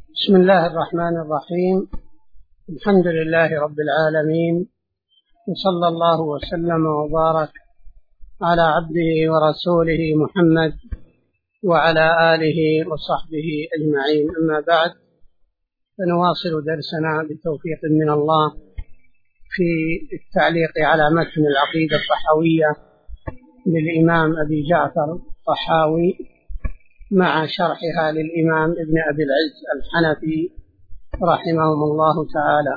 بسم الله الرحمن الرحيم. الحمد لله رب العالمين، وصلى الله وسلم وبارك على عبده ورسوله محمد وعلى آله وصحبه أجمعين. أما بعد، فنواصل درسنا بتوفيق من الله في التعليق على متن العقيدة الطحاوية للإمام أبي جعفر الطحاوي مع شرحها للإمام ابن أبي العز الحنفي رحمهم الله تعالى.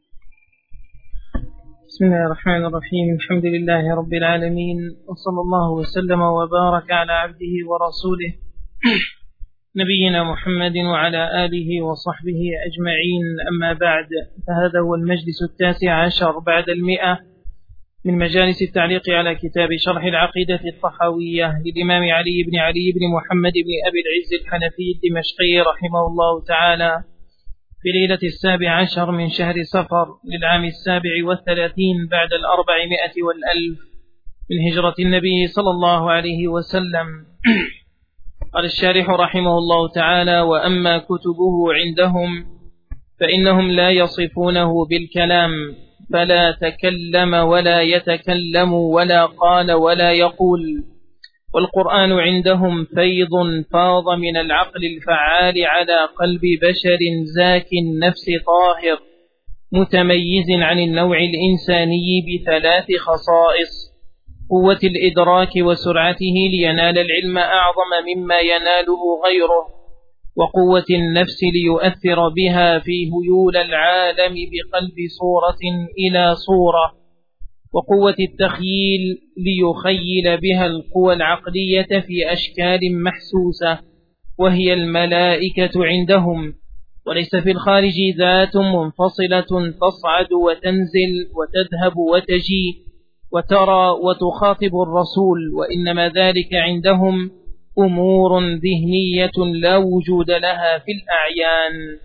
بسم الله الرحمن الرحيم. الحمد لله رب العالمين، وصلى الله وسلم وبارك على عبده ورسوله نبينا محمد وعلى آله وصحبه أجمعين. أما بعد، فهذا هو المجلس 19 بعد 100 من مجالس التعليق على كتاب شرح العقيدة الطحاوية للإمام علي بن محمد بن أبي العز الحنفي الدمشقي رحمه الله تعالى، في ليلة 17 من شهر صفر للعام 37 بعد 400 والألف من هجرة النبي صلى الله عليه وسلم. قال الشارح رحمه الله تعالى: وأما كتبه عندهم فإنهم لا يصفونه بالكلام، فلا تكلم ولا يتكلم ولا قال ولا يقول. والقرآن عندهم فيض فاض من العقل الفعال على قلب بشر زاك النفس طاهر متميز عن النوع الإنساني بثلاث خصائص: قوة الإدراك وسرعته لينال العلم أعظم مما يناله غيره، وقوة النفس ليؤثر بها في هيول العالم بقلب صورة إلى صورة، وقوة التخييل ليخيل بها القوى العقلية في أشكال محسوسة، وهي الملائكة عندهم. وليس في الخارج ذات منفصلة تصعد وتنزل وتذهب وتجي وترى وتخاطب الرسول، وإنما ذلك عندهم أمور ذهنية لا وجود لها في الأعيان.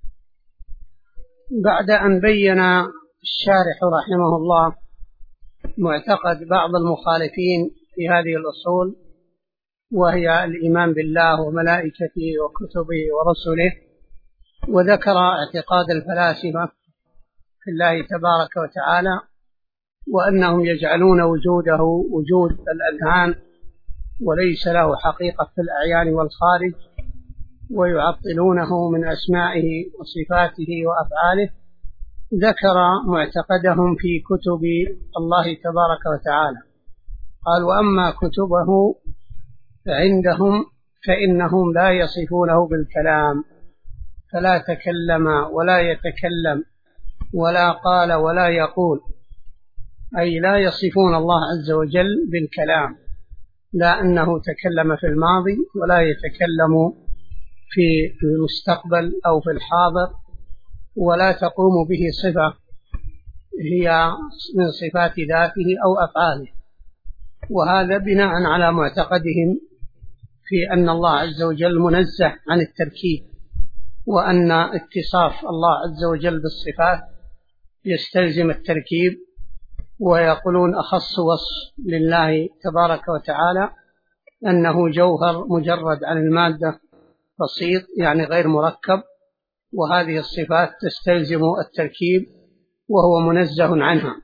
بعد أن بين الشارح رحمه الله معتقد بعض المخالفين في هذه الأصول، وهي الإيمان بالله وملائكته وكتبه ورسله، وذكر اعتقاد الفلاسفة في الله تبارك وتعالى، وأنهم يجعلون وجوده وجود الأذهان وليس له حقيقة في الأعيان والخارج، ويعطلونه من أسمائه وصفاته وأفعاله. ذكر معتقدهم في كتب الله تبارك وتعالى. قال: وأما كتبه عندهم فإنهم لا يصفونه بالكلام، فلا تكلم ولا يتكلم ولا قال ولا يقول، أي لا يصفون الله عز وجل بالكلام، لا أنه تكلم في الماضي ولا يتكلم في المستقبل أو في الحاضر، ولا تقوم به صفة هي من صفات ذاته أو أفعاله. وهذا بناء على معتقدهم في أن الله عز وجل منزه عن التركيب، وأن اتصاف الله عز وجل بالصفات يستلزم التركيب. ويقولون أخص وصف لله تبارك وتعالى أنه جوهر مجرد عن المادة بسيط، يعني غير مركب، وهذه الصفات تستلزم التركيب وهو منزه عنها،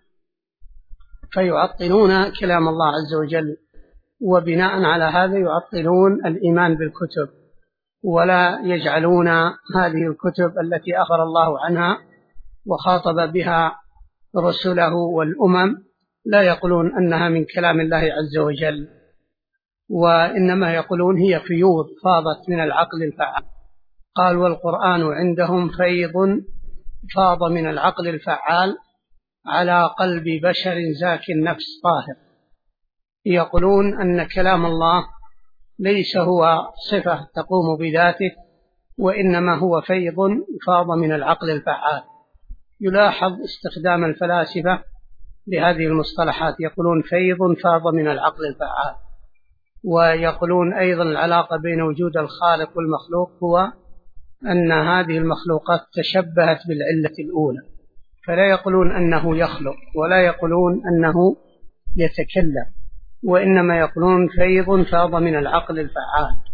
فيعطلون كلام الله عز وجل. وبناء على هذا يعطلون الإيمان بالكتب، ولا يجعلون هذه الكتب التي أخبر الله عنها وخاطب بها رسله والأمم، لا يقولون أنها من كلام الله عز وجل، وإنما يقولون هي فيوض فاضت من العقل الفعال. قال: والقرآن عندهم فيض فاض من العقل الفعال على قلب بشر زاك النفس طاهر. يقولون أن كلام الله ليس هو صفة تقوم بذاته، وإنما هو فيض فاض من العقل الفعال. يلاحظ استخدام الفلاسفة لهذه المصطلحات، يقولون فيض فاض من العقل الفعال، ويقولون أيضا العلاقة بين وجود الخالق والمخلوق هو أن هذه المخلوقات تشبهت بالعلة الأولى، فلا يقولون أنه يخلق ولا يقولون أنه يتكلم، وإنما يقولون فيض فاض من العقل الفعال.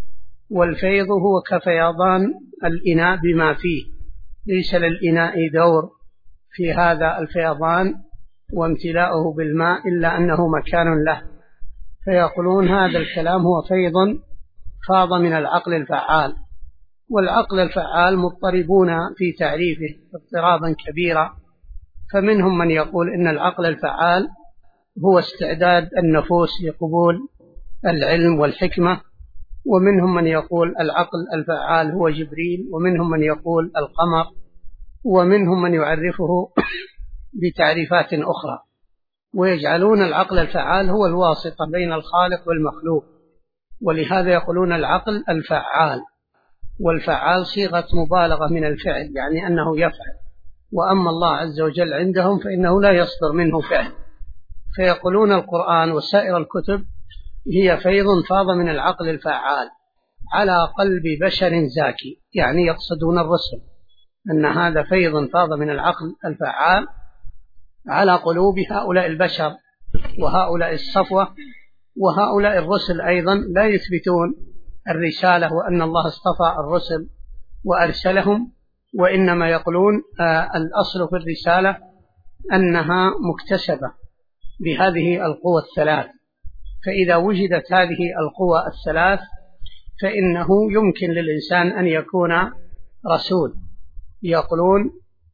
والفيض هو كفيضان الإناء بما فيه، ليس للإناء دور في هذا الفيضان وامتلاؤه بالماء إلا أنه مكان له، فيقولون هذا الكلام هو فيض فاض من العقل الفعال. والعقل الفعال مضطربون في تعريفه اضطرابا كبيرا، فمنهم من يقول إن العقل الفعال هو استعداد النفوس لقبول العلم والحكمة، ومنهم من يقول العقل الفعال هو جبريل، ومنهم من يقول القمر، ومنهم من يعرفه بتعريفات أخرى، ويجعلون العقل الفعال هو الواسطة بين الخالق والمخلوق، ولهذا يقولون العقل الفعال. والفعال صيغة مبالغة من الفعل، يعني أنه يفعل، وأما الله عز وجل عندهم فإنه لا يصدر منه فعل، فيقولون القرآن وسائر الكتب هي فيض فاض من العقل الفعال على قلب بشر زاكي، يعني يقصدون الرسل، أن هذا فيض فاض من العقل الفعال على قلوب هؤلاء البشر وهؤلاء الصفوة وهؤلاء الرسل أيضا لا يثبتون الرسالة وأن الله اصطفى الرسل وأرسلهم، وإنما يقولون الأصل في الرسالة أنها مكتسبة بهذه القوى الثلاث، فإذا وجدت هذه القوى الثلاث فإنه يمكن للإنسان أن يكون رسول. يقولون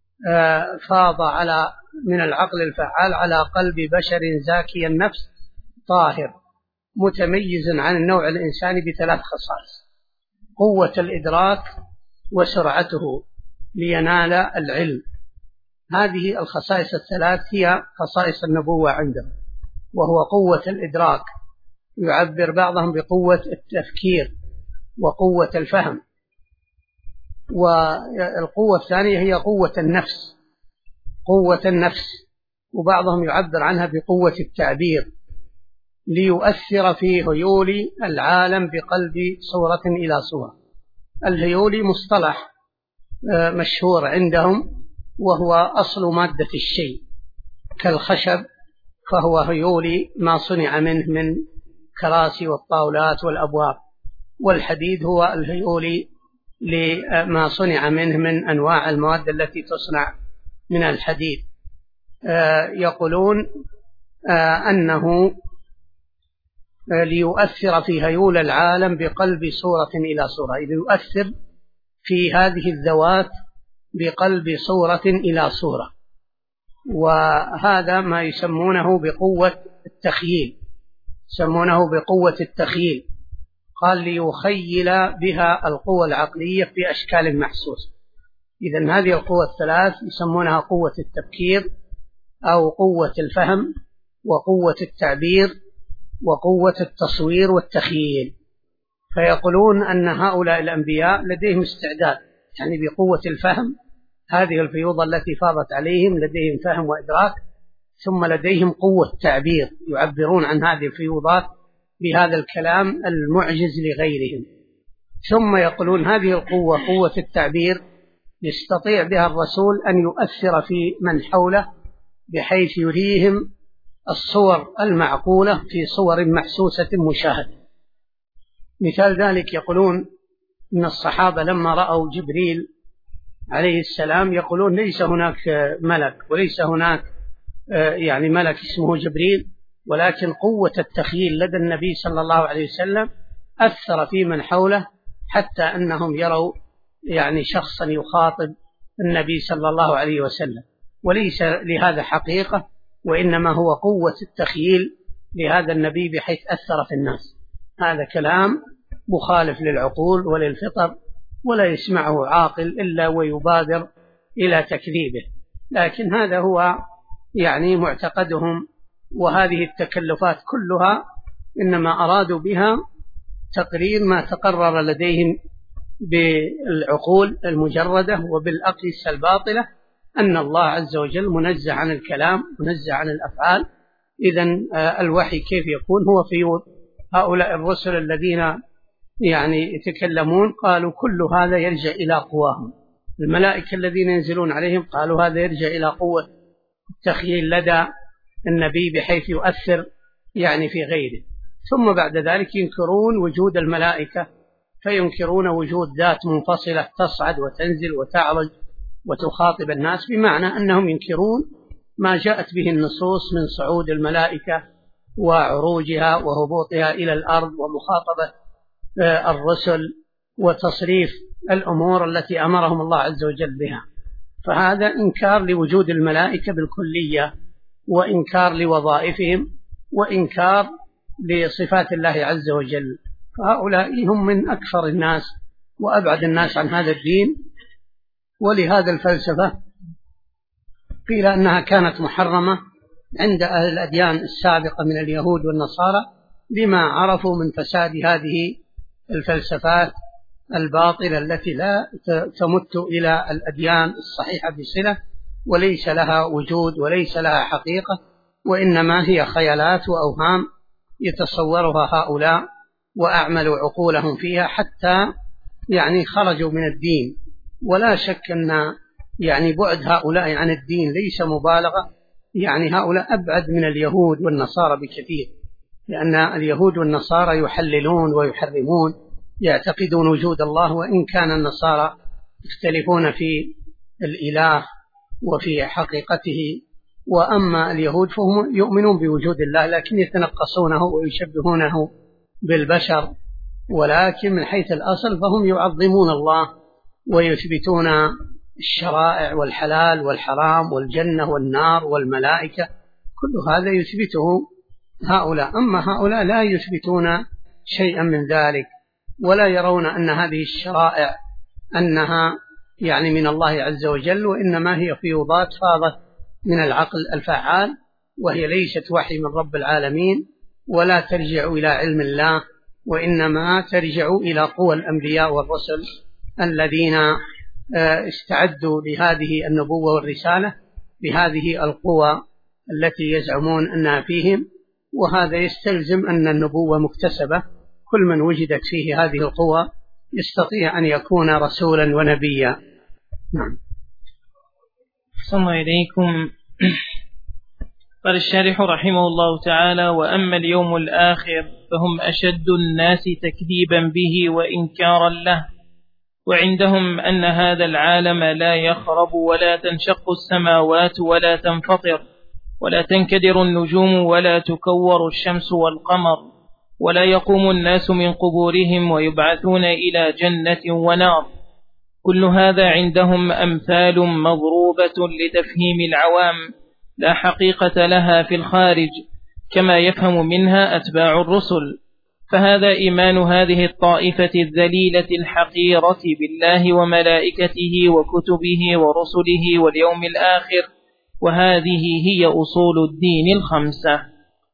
فاض من العقل الفعال على قلب بشر زاكي النفس طاهر متميز عن النوع الإنساني بثلاث خصائص: قوة الإدراك وسرعته لينال العلم. هذه الخصائص الثلاث هي خصائص النبوة عندهم، وهو قوة الإدراك، يعبر بعضهم بقوة التفكير وقوة الفهم، والقوة الثانية هي قوة النفس، وبعضهم يعبر عنها بقوة التعبير، ليؤثر في هيول العالم بقلب صورة إلى صورة. الهيول مصطلح مشهور عندهم، وهو أصل مادة الشيء، كالخشب فهو هيولي ما صنع منه من كراسي والطاولات والأبواب، والحديد هو الهيولي لما صنع منه من أنواع المواد التي تصنع من الحديد. يقولون أنه ليؤثر في هيول العالم بقلب صورة إلى صورة، ليؤثر في هذه الذوات بقلب صورة إلى صورة، وهذا ما يسمونه بقوة التخييل، قال ليخيل بها القوة العقلية في أشكال محسوسة. إذن هذه القوة الثلاث يسمونها قوة التفكير أو قوة الفهم وقوة التعبير وقوة التصوير والتخييل. فيقولون أن هؤلاء الأنبياء لديهم استعداد، يعني بقوة الفهم، هذه الفيوضة التي فاضت عليهم لديهم فهم وإدراك، ثم لديهم قوة تعبير، يعبرون عن هذه الفيوضات بهذا الكلام المعجز لغيرهم. ثم يقولون هذه القوة، قوة التعبير، يستطيع بها الرسول أن يؤثر في من حوله بحيث يريهم الصور المعقولة في صور محسوسة مشاهدة. مثال ذلك يقولون إن الصحابة لما رأوا جبريل عليه السلام يقولون ليس هناك ملك وليس هناك يعني ملك اسمه جبريل، ولكن قوة التخيل لدى النبي صلى الله عليه وسلم أثر في من حوله حتى أنهم يروا يعني شخصا يخاطب النبي صلى الله عليه وسلم، وليس لهذا حقيقة، وإنما هو قوة التخيل لهذا النبي بحيث أثر في الناس. هذا كلام مخالف للعقول وللفطر، ولا يسمعه عاقل إلا ويبادر إلى تكذيبه، لكن هذا هو يعني معتقدهم. وهذه التكلفات كلها إنما أرادوا بها تقرير ما تقرر لديهم بالعقول المجردة وبالأقيسة الباطلة، أن الله عز وجل منزه عن الكلام، منزه عن الأفعال. إذن الوحي كيف يكون؟ هو فيوض. هؤلاء الرسل الذين يعني يتكلمون قالوا كل هذا يرجع إلى قواهم. الملائكة الذين ينزلون عليهم قالوا هذا يرجع إلى قوة التخيل لدى النبي بحيث يؤثر يعني في غيره. ثم بعد ذلك ينكرون وجود الملائكة فينكرون وجود ذات منفصلة تصعد وتنزل وتعرج وتخاطب الناس، بمعنى أنهم ينكرون ما جاءت به النصوص من صعود الملائكة وعروجها وهبوطها إلى الأرض ومخاطبة الرسل وتصريف الأمور التي أمرهم الله عز وجل بها. فهذا إنكار لوجود الملائكة بالكلية، وإنكار لوظائفهم، وإنكار لصفات الله عز وجل. فهؤلاء هم من أكثر الناس وأبعد الناس عن هذا الدين. ولهذا الفلسفة قيل أنها كانت محرمة عند أهل الأديان السابقة من اليهود والنصارى، لما عرفوا من فساد هذه الفلسفات الباطلة التي لا تمت إلى الأديان الصحيحة بصلة، وليس لها وجود وليس لها حقيقة، وإنما هي خيالات وأوهام يتصورها هؤلاء وأعملوا عقولهم فيها حتى خرجوا من الدين. ولا شك أن بعد هؤلاء عن الدين ليس مبالغة، هؤلاء أبعد من اليهود والنصارى بكثير، لأن اليهود والنصارى يحللون ويحرمون، يعتقدون وجود الله، وإن كان النصارى يختلفون في الإله وفي حقيقته. وأما اليهود فهم يؤمنون بوجود الله، لكن يتنقصونه ويشبهونه بالبشر، ولكن من حيث الأصل فهم يعظمون الله ويثبتون الشرائع والحلال والحرام والجنة والنار والملائكة، كل هذا يثبته هؤلاء. أما هؤلاء لا يثبتون شيئا من ذلك، ولا يرون أن هذه الشرائع أنها من الله عز وجل، وإنما هي فيوضات فاضت من العقل الفعال، وهي ليست وحي من رب العالمين، ولا ترجع إلى علم الله، وإنما ترجع إلى قوى الأنبياء والرسل الذين استعدوا لهذه النبوة والرسالة بهذه القوى التي يزعمون أنها فيهم. وهذا يستلزم أن النبوة مكتسبة، كل من وجدت فيه هذه القوى يستطيع أن يكون رسولا ونبيا. نعم. صلى إليكم. قال الشارح رحمه الله تعالى: وأما اليوم الآخر فهم أشد الناس تكذيبا به وإنكارا له، وعندهم أن هذا العالم لا يخرب ولا تنشق السماوات ولا تنفطر ولا تنكدر النجوم ولا تكور الشمس والقمر، ولا يقوم الناس من قبورهم ويبعثون إلى جنة ونار. كل هذا عندهم أمثال مضروبة لتفهيم العوام لا حقيقة لها في الخارج، كما يفهم منها أتباع الرسل. فهذا إيمان هذه الطائفة الذليلة الحقيرة بالله وملائكته وكتبه ورسله واليوم الآخر، وهذه هي أصول الدين الخمسة.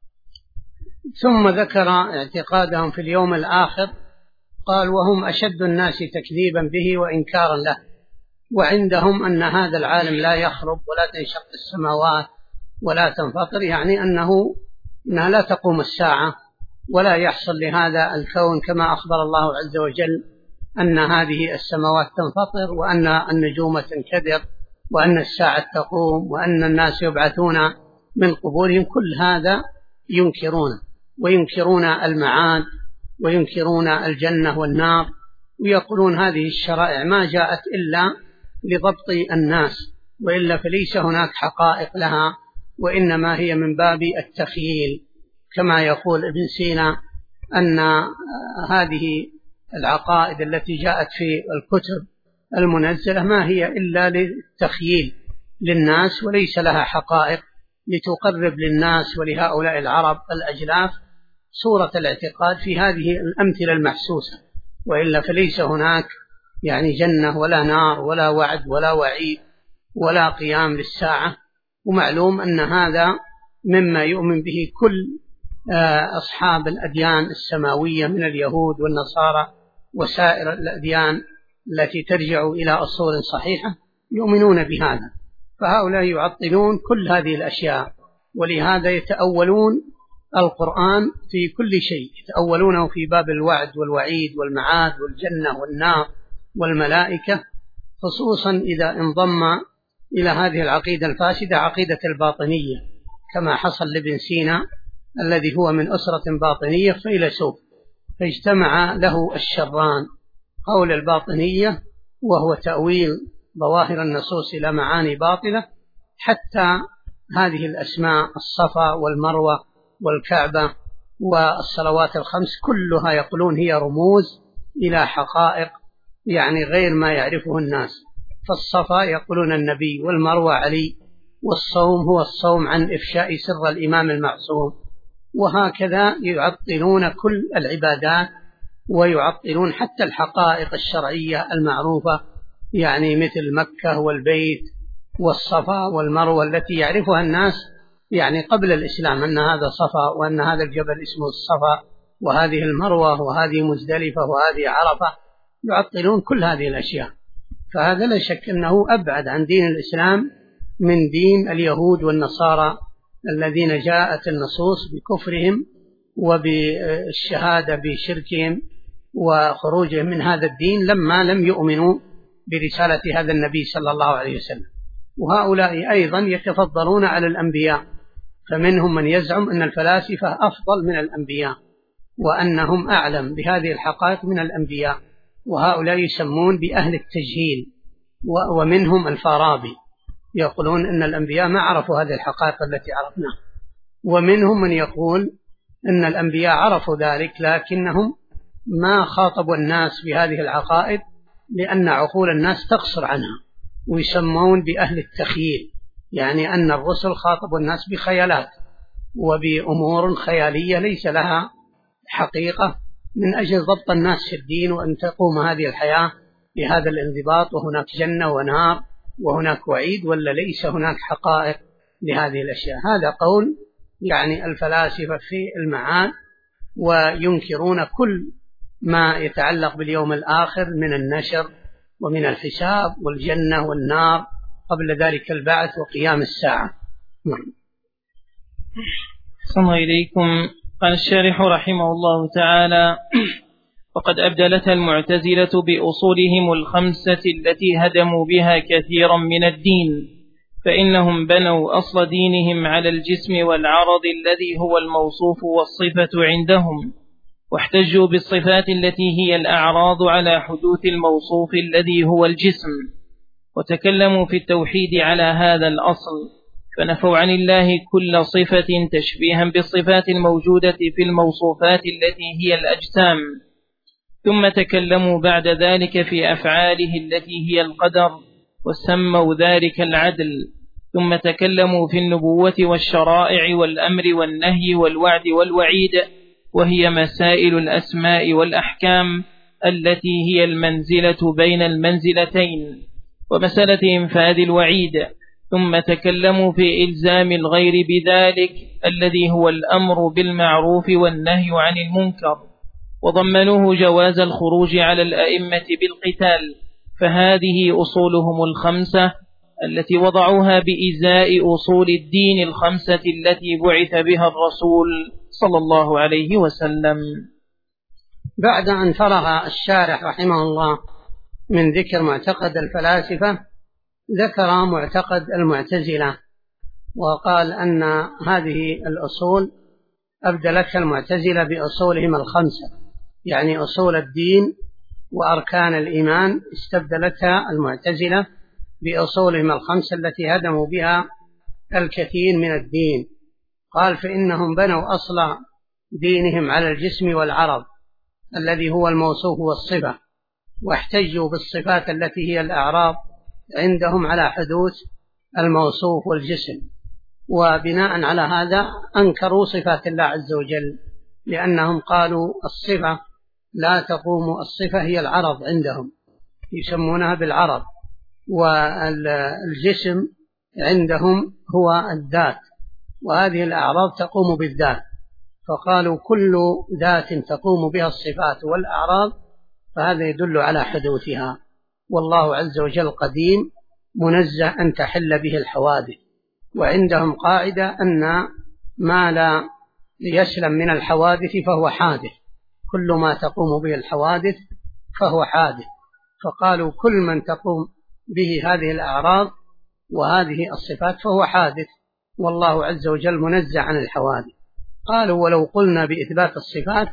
ثم ذكر اعتقادهم في اليوم الآخر، قال: وهم أشد الناس تكذيبا به وإنكارا له، وعندهم أن هذا العالم لا يخرب ولا تنشق السماوات ولا تنفطر، أنها لا تقوم الساعة ولا يحصل لهذا الكون كما أخبر الله عز وجل أن هذه السماوات تنفطر، وأن النجوم تنكدر، وأن الساعة تقوم، وأن الناس يبعثون من قبورهم. كل هذا ينكرونه، وينكرون المعاد، وينكرون الجنة والنار، ويقولون هذه الشرائع ما جاءت إلا لضبط الناس، وإلا فليس هناك حقائق لها، وإنما هي من باب التخييل، كما يقول ابن سينا أن هذه العقائد التي جاءت في الكتب المنزلة ما هي إلا للتخييل للناس، وليس لها حقائق لتقرب للناس ولهؤلاء العرب الأجلاف صورة الاعتقاد في هذه الأمثلة المحسوسة، وإلا فليس هناك جنة ولا نار ولا وعد ولا وعيد ولا قيام للساعة. ومعلوم أن هذا مما يؤمن به كل أصحاب الأديان السماوية من اليهود والنصارى وسائر الأديان التي ترجع إلى أصول صحيحة، يؤمنون بهذا. فهؤلاء يعطلون كل هذه الأشياء، ولهذا يتأولون القرآن في كل شيء، يتأولونه في باب الوعد والوعيد والمعاد والجنة والنار والملائكة، خصوصا إذا انضم إلى هذه العقيدة الفاسدة عقيدة الباطنية، كما حصل لابن سينا الذي هو من أسرة باطنية فيلسوف، فاجتمع له الشران، قول الباطنية، وهو تأويل ظواهر النصوص إلى معاني باطلة. حتى هذه الأسماء الصفا والمروة والكعبة والصلوات الخمس كلها يقولون هي رموز إلى حقائق يعني غير ما يعرفه الناس. فالصفا يقولون النبي، والمروة علي، والصوم هو الصوم عن إفشاء سر الإمام المعصوم. وهكذا يعطلون كل العبادات ويعطلون حتى الحقائق الشرعية المعروفة، يعني مثل مكة والبيت والصفا والمروة التي يعرفها الناس يعني قبل الإسلام، أن هذا صفا وأن هذا الجبل اسمه الصفا وهذه المروة وهذه مزدلفة وهذه عرفة. يعطلون كل هذه الأشياء. فهذا لا شك أنه أبعد عن دين الإسلام من دين اليهود والنصارى الذين جاءت النصوص بكفرهم وبالشهادة بشركهم وخروجهم من هذا الدين لما لم يؤمنوا برسالة هذا النبي صلى الله عليه وسلم. وهؤلاء أيضا يتفضلون على الأنبياء، فمنهم من يزعم أن الفلاسفة أفضل من الأنبياء وأنهم أعلم بهذه الحقائق من الأنبياء، وهؤلاء يسمون بأهل التجهيل. ومنهم الفارابي يقولون أن الأنبياء ما عرفوا هذه الحقائق التي عرفناها. ومنهم من يقول أن الأنبياء عرفوا ذلك لكنهم ما خاطبوا الناس بهذه العقائد لأن عقول الناس تقصر عنها، ويسمون بأهل التخييل، يعني أن الرسل خاطبوا الناس بخيالات وبأمور خيالية ليس لها حقيقة من أجل ضبط الناس في الدين، وأن تقوم هذه الحياة بهذا الانضباط، وهناك جنة ونار وهناك وعيد، ولا ليس هناك حقائق لهذه الأشياء. هذا قول يعني الفلاسفة في المعاد، وينكرون كل ما يتعلق باليوم الآخر من النشر ومن الحساب والجنة والنار قبل ذلك البعث وقيام الساعة. صلى إليكم. قال الشارح رحمه الله تعالى: وقد أبدلتها المعتزلة بأصولهم الخمسة التي هدموا بها كثيرا من الدين، فإنهم بنوا أصل دينهم على الجسم والعرض الذي هو الموصوف والصفة عندهم، واحتجوا بالصفات التي هي الأعراض على حدوث الموصوف الذي هو الجسم، وتكلموا في التوحيد على هذا الأصل، فنفوا عن الله كل صفة تشبيها بالصفات الموجودة في الموصوفات التي هي الأجسام، ثم تكلموا بعد ذلك في أفعاله التي هي القدر، وسموا ذلك العدل، ثم تكلموا في النبوة والشرائع والأمر والنهي والوعد والوعيد، وهي مسائل الأسماء والأحكام التي هي المنزلة بين المنزلتين، ومسألة إنفاذ الوعيد، ثم تكلموا في إلزام الغير بذلك الذي هو الأمر بالمعروف والنهي عن المنكر، وضمنوه جواز الخروج على الأئمة بالقتال. فهذه أصولهم الخمسة التي وضعوها بإزاء أصول الدين الخمسة التي بعث بها الرسول صلى الله عليه وسلم. بعد أن فرغ الشارح رحمه الله من ذكر معتقد الفلاسفة، ذكر معتقد المعتزلة، وقال أن هذه الأصول أبدلتها المعتزلة بأصولهم الخمسة، يعني أصول الدين وأركان الإيمان استبدلتها المعتزلة بأصولهم الخمسة التي هدموا بها الكثير من الدين. قال: فإنهم بنوا أصل دينهم على الجسم والعرض الذي هو الموصوف والصفة، واحتجوا بالصفات التي هي الأعراض عندهم على حدوث الموصوف والجسم، وبناء على هذا أنكروا صفات الله عز وجل، لأنهم قالوا الصفة لا تقوم، الصفة هي العرض عندهم يسمونها بالعرض، والجسم عندهم هو الذات، وهذه الأعراض تقوم بالذات، فقالوا كل ذات تقوم بها الصفات والأعراض فهذا يدل على حدوثها، والله عز وجل قديم منزه أن تحل به الحوادث. وعندهم قاعدة أن ما لا يسلم من الحوادث فهو حادث، كل ما تقوم به الحوادث فهو حادث، فقالوا كل من تقوم به هذه الأعراض وهذه الصفات فهو حادث، والله عز وجل منزه عن الحوادث. قالوا: ولو قلنا بإثبات الصفات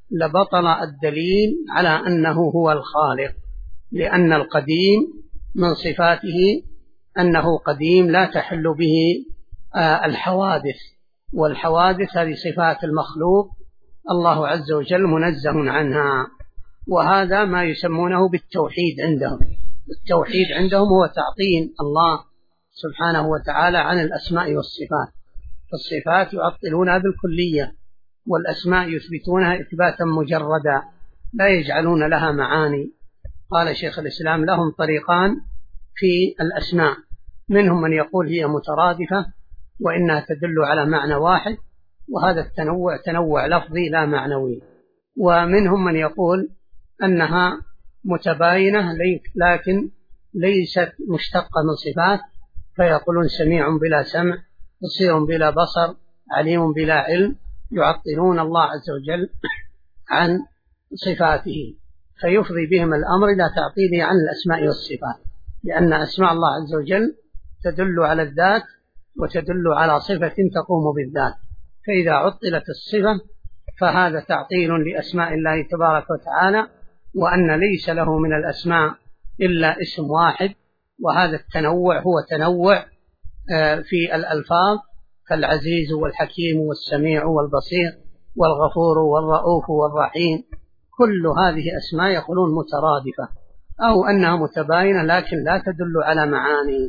لبطل الدليل على أنه هو الخالق، لأن القديم من صفاته أنه قديم لا تحل به الحوادث، والحوادث هذه صفات المخلوق الله عز وجل منزه عنها. وهذا ما يسمونه بالتوحيد عندهم. التوحيد عندهم هو تعطيل الله سبحانه وتعالى عن الأسماء والصفات. فالصفات يعطلونها بالكلية، والأسماء يثبتونها إثباتا مجردا لا يجعلون لها معاني. قال شيخ الإسلام لهم طريقان في الأسماء، منهم من يقول هي مترادفة وإنها تدل على معنى واحد، وهذا التنوع تنوع لفظي لا معنوي. ومنهم من يقول أنها متباينة لكن ليست مشتقة من صفات، فيقولون سميع بلا سمع، بصير بلا بصر، عليم بلا علم، يعطلون الله عز وجل عن صفاته، فيفضي بهم الأمر إلى تعطيله عن الأسماء والصفات، لأن أسماء الله عز وجل تدل على الذات وتدل على صفة تقوم بالذات، فإذا عطلت الصفة فهذا تعطيل لأسماء الله تبارك وتعالى، وأن ليس له من الأسماء إلا اسم واحد. وهذا التنوع هو تنوع في الألفاظ، كالعزيز والحكيم والسميع والبصير والغفور والرؤوف والرحيم، كل هذه أسماء يقولون مترادفة أو أنها متباينة لكن لا تدل على معاني.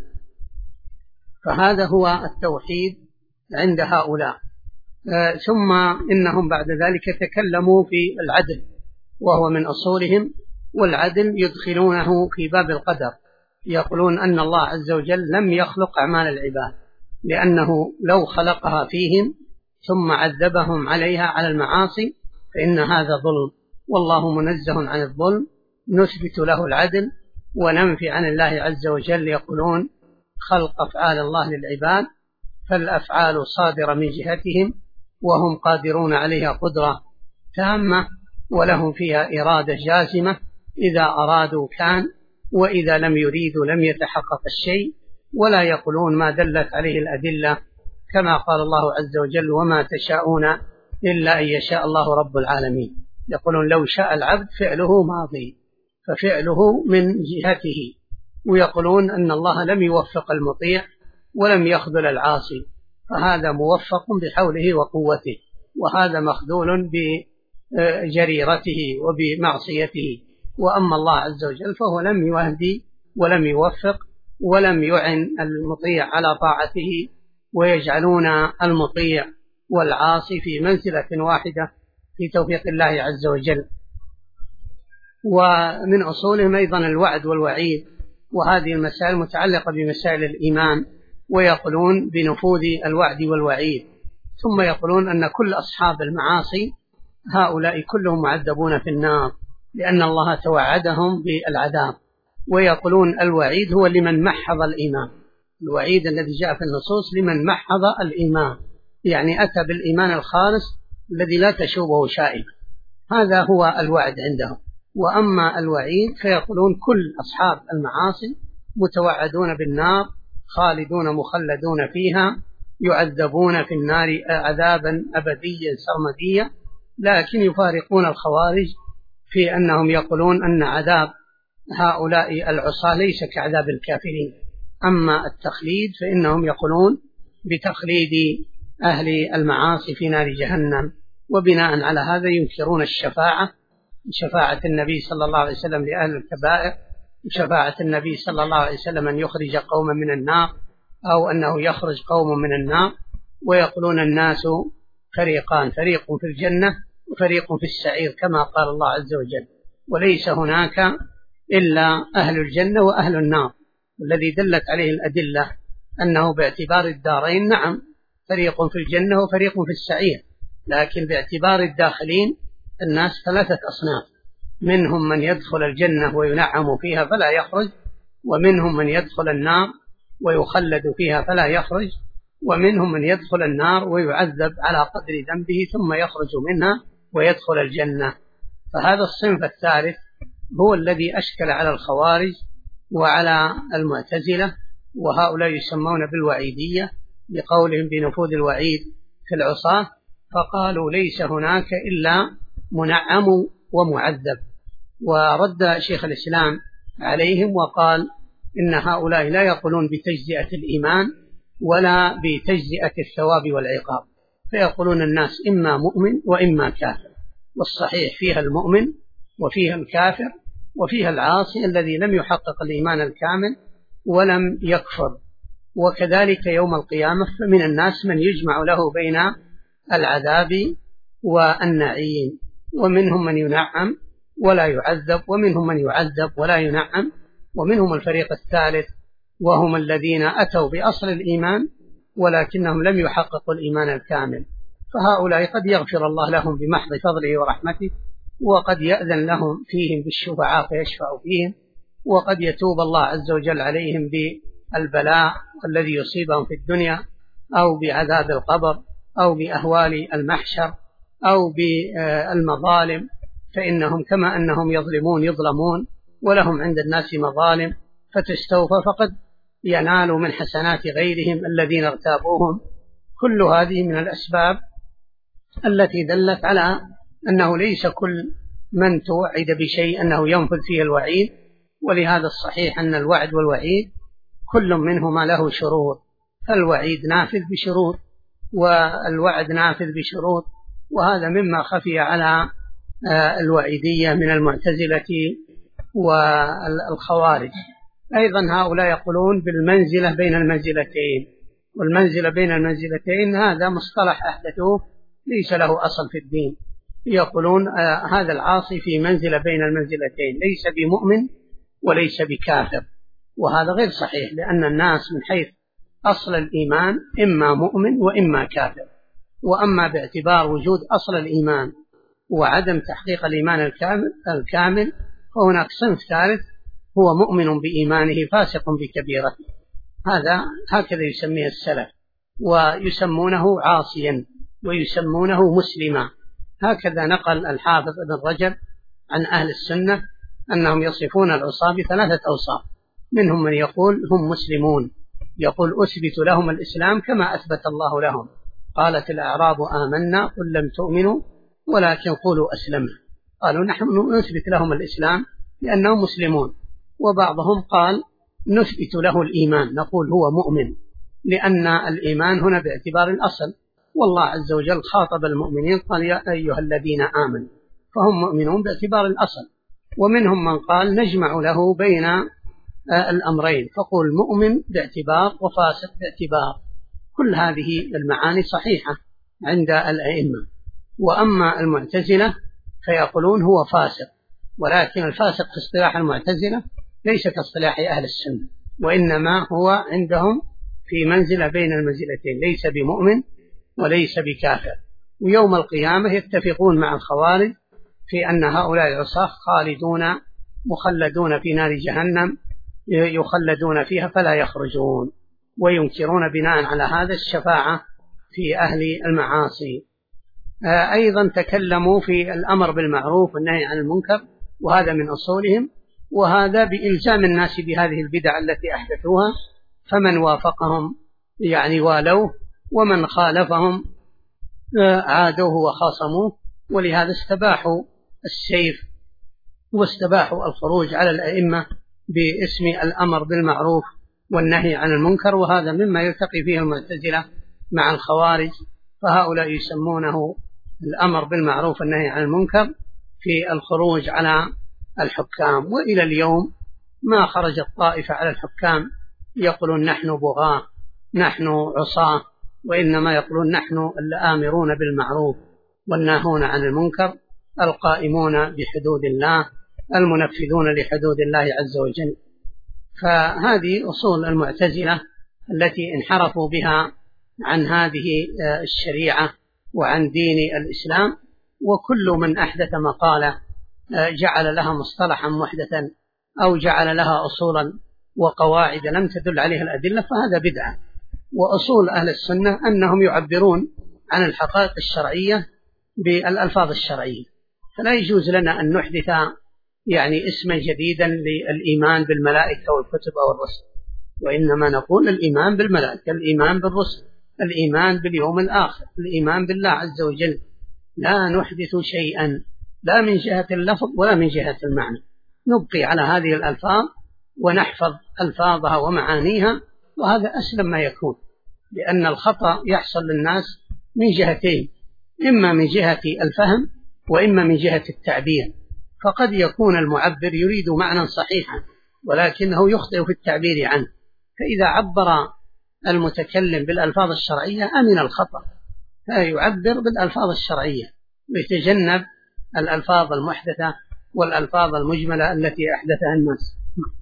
فهذا هو التوحيد عند هؤلاء. ثم إنهم بعد ذلك تكلموا في العدل، وهو من أصولهم، والعدل يدخلونه في باب القدر، يقولون أن الله عز وجل لم يخلق أعمال العباد، لأنه لو خلقها فيهم ثم عذبهم عليها على المعاصي فإن هذا ظلم، والله منزه عن الظلم. نثبت له العدل وننفي عن الله عز وجل. يقولون خلق أفعال الله للعباد، فالأفعال صادرة من جهتهم وهم قادرون عليها قدرة تامة، ولهم فيها إرادة جازمة، إذا أرادوا كان، وإذا لم يريدوا لم يتحقق الشيء. ولا يقولون ما دلت عليه الأدلة، كما قال الله عز وجل وما تشاءون إلا أن يشاء الله رب العالمين. يقولون لو شاء العبد فعله ماضي، ففعله من جهته. ويقولون أن الله لم يوفق المطيع ولم يخذل العاصي، فهذا موفق بحوله وقوته، وهذا مخذول بجريرته وبمعصيته. وأما الله عز وجل فهو لم يهدي ولم يوفق ولم يعن المطيع على طاعته، ويجعلون المطيع والعاصي في منزلة واحدة في توفيق الله عز وجل. ومن أصولهم أيضا الوعد والوعيد، وهذه المسائل متعلقة بمسائل الإيمان، ويقولون بنفوذ الوعد والوعيد. ثم يقولون أن كل أصحاب المعاصي هؤلاء كلهم معذبون في النار، لأن الله توعدهم بالعذاب. ويقولون الوعيد هو لمن محض الإيمان، الوعيد الذي جاء في النصوص لمن محض الإيمان، يعني أتى بالإيمان الخالص الذي لا تشوبه شائبة، هذا هو الوعد عندهم. وأما الوعيد فيقولون كل أصحاب المعاصي متوعدون بالنار، خالدون مخلدون فيها، يعذبون في النار عذابا أبديا سرمديا. لكن يفارقون الخوارج في أنهم يقولون أن عذاب هؤلاء العصاة ليس كعذاب الكافرين. أما التخليد فإنهم يقولون بتخليد أهل المعاصي في نار جهنم. وبناء على هذا ينكرون الشفاعة، شفاعة النبي صلى الله عليه وسلم لأهل الكبائر، وشفاعة النبي صلى الله عليه وسلم أن يخرج قوما من النار أو أنه يخرج قوم من النار. ويقولون الناس فريقان، فريق في الجنة وفريق في السعير كما قال الله عز وجل، وليس هناك إلا أهل الجنة وأهل النار. الذي دلت عليه الأدلة أنه باعتبار الدارين نعم فريق في الجنة وفريق في السعير، لكن باعتبار الداخلين الناس ثلاثة أصناف، منهم من يدخل الجنة وينعم فيها فلا يخرج، ومنهم من يدخل النار ويخلد فيها فلا يخرج، ومنهم من يدخل النار ويعذب على قدر ذنبه ثم يخرج منها ويدخل الجنة. فهذا الصنف الثالث هو الذي أشكل على الخوارج وعلى المعتزلة، وهؤلاء يسمون بالوعيدية لقولهم بنفوذ الوعيد في العصاة. فقالوا ليس هناك إلا منعم ومعذب. ورد شيخ الإسلام عليهم وقال إن هؤلاء لا يقولون بتجزئة الإيمان ولا بتجزئة الثواب والعقاب، فيقولون الناس إما مؤمن وإما كافر، والصحيح فيها المؤمن وفيها الكافر وفيها العاصي الذي لم يحقق الإيمان الكامل ولم يكفر. وكذلك يوم القيامة فمن الناس من يجمع له بين العذاب والنعيم، ومنهم من ينعم ولا يعذب، ومنهم من يعذب ولا ينعم، ومنهم الفريق الثالث وهم الذين أتوا بأصل الإيمان ولكنهم لم يحققوا الإيمان الكامل، فهؤلاء قد يغفر الله لهم بمحض فضله ورحمته، وقد يأذن لهم فيهم بالشفعاء فيشفع فيهم، وقد يتوب الله عز وجل عليهم بالبلاء الذي يصيبهم في الدنيا أو بعذاب القبر أو بأهوال المحشر أو بالمظالم، فإنهم كما أنهم يظلمون ولهم عند الناس مظالم فتستوفى فقد ينالوا من حسنات غيرهم الذين اغتابوهم. كل هذه من الأسباب التي دلت على أنه ليس كل من توعد بشيء أنه ينفذ فيه الوعيد، ولهذا الصحيح أن الوعد والوعيد كل منهما له شروط، فالوعيد نافذ بشروط والوعد نافذ بشروط، وهذا مما خفي على الوعيدية من المعتزلة والخوارج. أيضا هؤلاء يقولون بالمنزلة بين المنزلتين، والمنزلة بين المنزلتين هذا مصطلح أحدثوه ليس له أصل في الدين. يقولون هذا العاصي في منزلة بين المنزلتين، ليس بمؤمن وليس بكافر، وهذا غير صحيح، لأن الناس من حيث أصل الإيمان إما مؤمن وإما كافر. وأما باعتبار وجود أصل الإيمان وعدم تحقيق الإيمان الكامل فهناك صنف ثالث هو مؤمن بإيمانه فاسق بكبيرته، هذا هكذا يسميه السلف، ويسمونه عاصيا ويسمونه مسلما. هكذا نقل الحافظ ابن رجب عن أهل السنة أنهم يصفون العصاة بثلاثة أوصاف، منهم من يقول هم مسلمون، يقول أثبت لهم الإسلام كما أثبت الله لهم، قالت الأعراب آمنا قل لم تؤمنوا ولكن قولوا أسلمنا، قالوا نحن نثبت لهم الإسلام لأنهم مسلمون. وبعضهم قال نثبت له الإيمان، نقول هو مؤمن، لأن الإيمان هنا باعتبار الأصل، والله عز وجل خاطب المؤمنين قال يا أيها الذين آمنوا، فهم مؤمنون باعتبار الأصل. ومنهم من قال نجمع له بين الأمرين، فقول مؤمن باعتبار وفاسق باعتبار. كل هذه المعاني صحيحة عند الأئمة. وأما المعتزلة فيقولون هو فاسق، ولكن الفاسق في اصطلاح المعتزلة ليس كاصطلاح أهل السنة، وإنما هو عندهم في منزلة بين المنزلتين، ليس بمؤمن وليس بكافر. ويوم القيامة يتفقون مع الخوارج في أن هؤلاء العصاة خالدون مخلدون في نار جهنم يخلدون فيها فلا يخرجون، وينكرون بناء على هذا الشفاعة في أهل المعاصي. أيضا تكلموا في الأمر بالمعروف والنهي عن المنكر، وهذا من أصولهم، وهذا بإلزام الناس بهذه البدع التي أحدثوها، فمن وافقهم يعني والوه، ومن خالفهم عادوه وخاصموه. ولهذا استباحوا السيف واستباحوا الخروج على الأئمة باسم الأمر بالمعروف والنهي عن المنكر، وهذا مما يلتقي فيه المعتزلة مع الخوارج، فهؤلاء يسمونه الأمر بالمعروف والنهي عن المنكر في الخروج على الحكام. وإلى اليوم ما خرجت طائفة على الحكام يقولون نحن بغاة نحن عصاة، وإنما يقولون نحن الآمرون بالمعروف والناهون عن المنكر القائمون بحدود الله المنفذون لحدود الله عز وجل. فهذه أصول المعتزلة التي انحرفوا بها عن هذه الشريعة وعن دين الإسلام. وكل من أحدث مقالة جعل لها مصطلحا محدثا أو جعل لها أصولا وقواعد لم تدل عليها الأدلة فهذا بدعة. وأصول أهل السنة أنهم يعبرون عن الحقائق الشرعية بالألفاظ الشرعية، فلا يجوز لنا أن نحدث يعني اسما جديدا للإيمان بالملائكة والكتب أو الرسل، وإنما نقول الإيمان بالملائكة، الإيمان بالرسل، الإيمان باليوم الآخر، الإيمان بالله عز وجل، لا نحدث شيئا لا من جهة اللفظ ولا من جهة المعنى، نبقي على هذه الألفاظ ونحفظ ألفاظها ومعانيها، وهذا أسلم ما يكون، لأن الخطأ يحصل للناس من جهتين، إما من جهة الفهم وإما من جهة التعبير، فقد يكون المعبر يريد معنى صحيحا ولكنه يخطئ في التعبير عنه، فإذا عبر المتكلم بالألفاظ الشرعية أمن الخطأ، فيعبر بالألفاظ الشرعية ويتجنب الألفاظ المحدثة والألفاظ المجملة التي أحدثها الناس.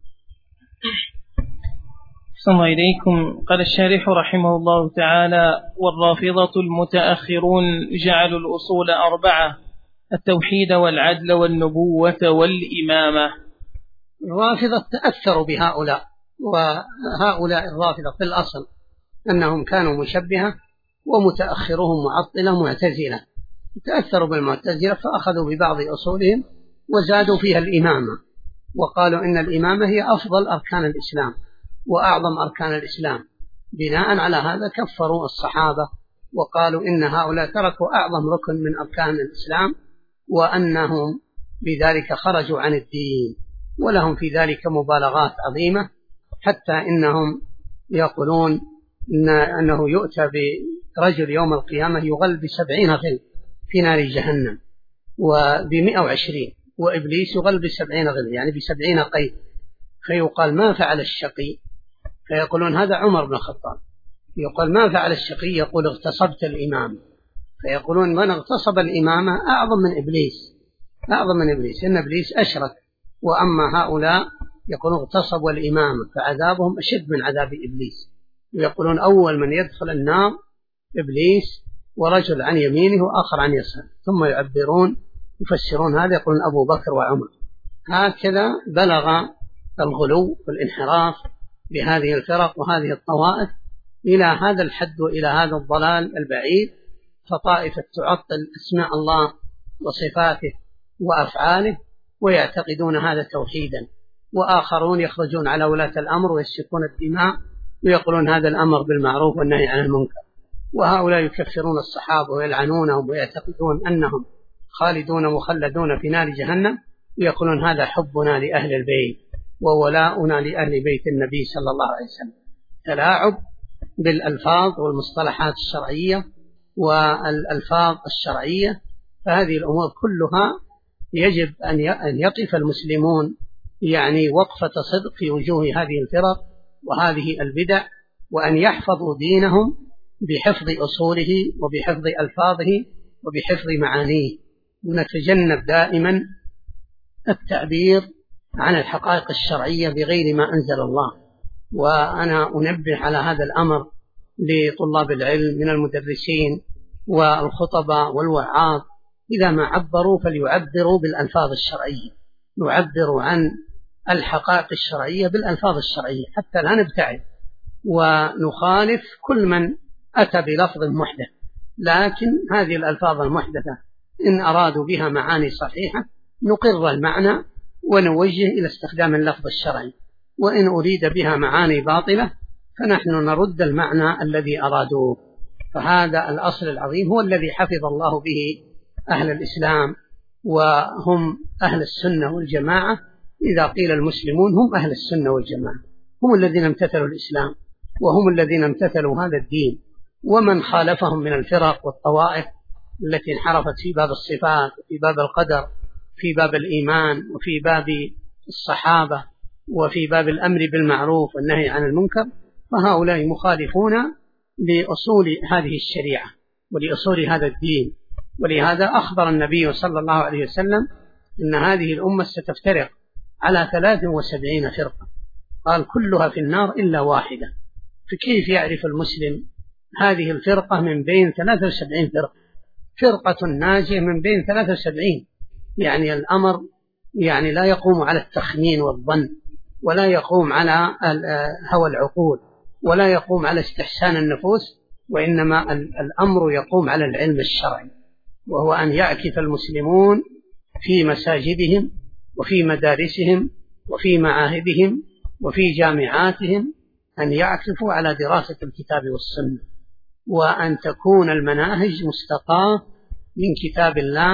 صلى إليكم. قال الشارح رحمه الله تعالى: والرافضة المتأخرون جعلوا الأصول 4: التوحيد والعدل والنبوة والإمامة. الرافضة تأثروا بهؤلاء، وهؤلاء الرافضة في الأصل أنهم كانوا مشبهة، ومتأخرهم معطلة معتزلة، تأثروا بالمعتزلة فأخذوا ببعض أصولهم وزادوا فيها الإمامة، وقالوا إن الإمامة هي أفضل أركان الإسلام وأعظم أركان الإسلام. بناء على هذا كفروا الصحابة وقالوا إن هؤلاء تركوا أعظم ركن من أركان الإسلام، وأنهم بذلك خرجوا عن الدين، ولهم في ذلك مبالغات عظيمة، حتى إنهم يقولون أنه يؤتى برجل يوم القيامة يغل ب70 غل في نار جهنم وب120، وإبليس يغل ب70 غل يعني ب70 قيد، فيقال ما فعل الشقي؟ فيقولون هذا عمر بن الخطاب. يقول ما فعل الشقي؟ يقول اغتصبت الإمام. فيقولون من اغتصب الإمامة أعظم من إبليس، أعظم من إبليس، إن إبليس أشرك، وأما هؤلاء يقولون اغتصبوا الإمامة فعذابهم أشد من عذاب إبليس. ويقولون أول من يدخل النار إبليس، ورجل عن يمينه وآخر عن يساره، ثم يعبرون يفسرون هذا يقولون أبو بكر وعمر. هكذا بلغ الغلو والانحراف بهذه الفرق وهذه الطوائف إلى هذا الحد وإلى هذا الضلال البعيد، فطائفة تعطل أسماء الله وصفاته وأفعاله ويعتقدون هذا توحيدا، وآخرون يخرجون على ولاة الأمر ويسفكون الدماء ويقولون هذا الأمر بالمعروف والنهي عن المنكر، وهؤلاء يكفرون الصحابة ويلعنونهم ويعتقدون أنهم خالدون مخلدون في نار جهنم، ويقولون هذا حبنا لأهل البيت وولاؤنا لأهل بيت النبي صلى الله عليه وسلم. تلاعب بالألفاظ والمصطلحات الشرعية والألفاظ الشرعية، فهذه الأمور كلها يجب أن يقف المسلمون يعني وقفة صدق في وجوه هذه الفرق وهذه البدع، وأن يحفظوا دينهم بحفظ أصوله وبحفظ ألفاظه وبحفظ معانيه، ونتجنب دائما التعبير عن الحقائق الشرعية بغير ما أنزل الله. وأنا أنبه على هذا الأمر لطلاب العلم من المدرسين والخطباء والوعاظ، إذا ما عبروا فليعبروا بالألفاظ الشرعية، يعبروا عن الحقائق الشرعية بالألفاظ الشرعية، حتى لا نبتعد ونخالف كل من أتى بلفظ محدث. لكن هذه الألفاظ المحدثة إن أرادوا بها معاني صحيحة نقر المعنى ونوجه إلى استخدام اللفظ الشرعي، وإن أريد بها معاني باطلة فنحن نرد المعنى الذي أرادوه. فهذا الأصل العظيم هو الذي حفظ الله به أهل الإسلام، وهم أهل السنة والجماعة. إذا قيل المسلمون هم أهل السنة والجماعة، هم الذين امتثلوا الإسلام وهم الذين امتثلوا هذا الدين، ومن خالفهم من الفرق والطوائف التي انحرفت في باب الصفات وفي باب القدر في باب الإيمان وفي باب الصحابة وفي باب الأمر بالمعروف والنهي عن المنكر، فهؤلاء مخالفون لأصول هذه الشريعة ولأصول هذا الدين. ولهذا أخبر النبي صلى الله عليه وسلم إن هذه الأمة ستفترق على 73 فرقة، قال كلها في النار إلا واحدة. فكيف يعرف المسلم هذه الفرقة من بين 73 فرقة؟ فرقة ناجية من بين 73، يعني الأمر يعني لا يقوم على التخمين والظن، ولا يقوم على هوى العقول، ولا يقوم على استحسان النفوس، وإنما الأمر يقوم على العلم الشرعي، وهو أن يعكف المسلمون في مساجدهم وفي مدارسهم وفي معاهدهم وفي جامعاتهم، أن يعكفوا على دراسة الكتاب والسنة، وأن تكون المناهج مستقاة من كتاب الله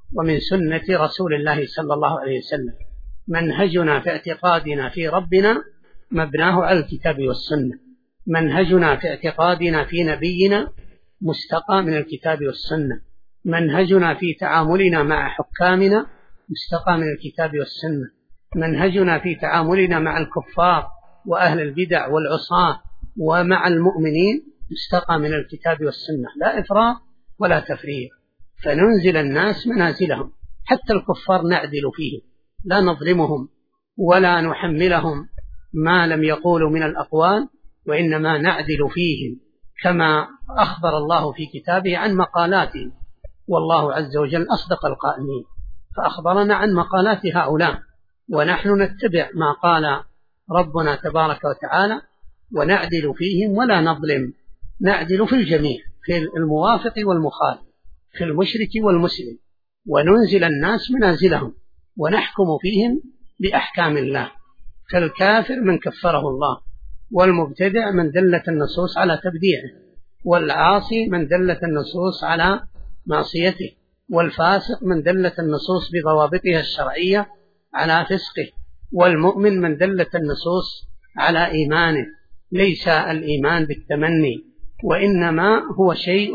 ومن سنة رسول الله صلى الله عليه وسلم. منهجنا في اعتقادنا في ربنا مبناه على الكتاب والسنة، منهجنا في اعتقادنا في نبينا مستقى من الكتاب والسنة، منهجنا في تعاملنا مع حكامنا مستقى من الكتاب والسنة، منهجنا في تعاملنا مع الكفار وأهل البدع والعصاة ومع المؤمنين مستقى من الكتاب والسنة، لا إفراط ولا تفريط. فننزل الناس منازلهم، حتى الكفار نعدل فيهم، لا نظلمهم ولا نحملهم ما لم يقولوا من الأقوال، وإنما نعدل فيهم كما أخبر الله في كتابه عن مقالاتهم، والله عز وجل أصدق القائلين، فأخبرنا عن مقالات هؤلاء، ونحن نتبع ما قال ربنا تبارك وتعالى ونعدل فيهم ولا نظلم، نعدل في الجميع، في الموافق والمخالف، في المشرك والمسلم، وننزل الناس منازلهم ونحكم فيهم بأحكام الله. فالكافر من كفره الله، والمبتدع من دلت النصوص على تبديعه، والعاصي من دلت النصوص على معصيته، والفاسق من دلت النصوص بضوابطها الشرعية على فسقه، والمؤمن من دلت النصوص على إيمانه. ليس الإيمان بالتمني، وإنما هو شيء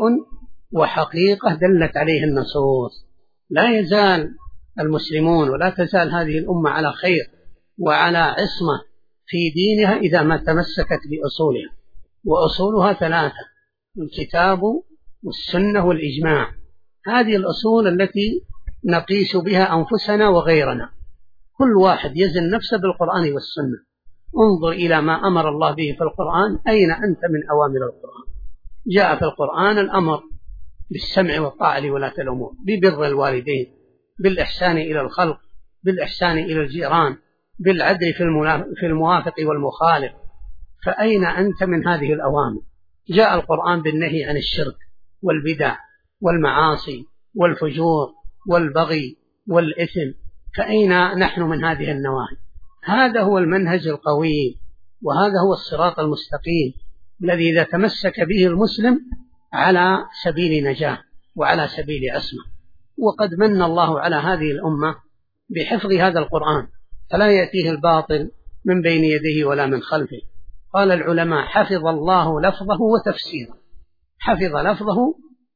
وحقيقة دلت عليه النصوص. لا يزال المسلمون ولا تزال هذه الأمة على خير وعلى عصمة في دينها إذا ما تمسكت بأصولها، وأصولها ثلاثة: الكتاب والسنة والإجماع. هذه الأصول التي نقيس بها أنفسنا وغيرنا، كل واحد يزن نفسه بالقرآن والسنة. انظر إلى ما أمر الله به في القرآن، أين أنت من أوامر القرآن؟ جاء في القرآن الأمر بالسمع والطاعة لولاة الأمور، ببر الوالدين، بالإحسان إلى الخلق، بالإحسان إلى الجيران، بالعدل في الموافق والمخالف. فأين أنت من هذه الأوامر؟ جاء القرآن بالنهي عن الشرك والبدع والمعاصي والفجور والبغي والإثم، فأين نحن من هذه النواهي؟ هذا هو المنهج القوي، وهذا هو الصراط المستقيم الذي إذا تمسك به المسلم على سبيل نجاة وعلى سبيل عصمة. وقد من الله على هذه الأمة بحفظ هذا القرآن، فلا يأتيه الباطل من بين يديه ولا من خلفه. قال العلماء: حفظ الله لفظه وتفسيره. حفظ لفظه،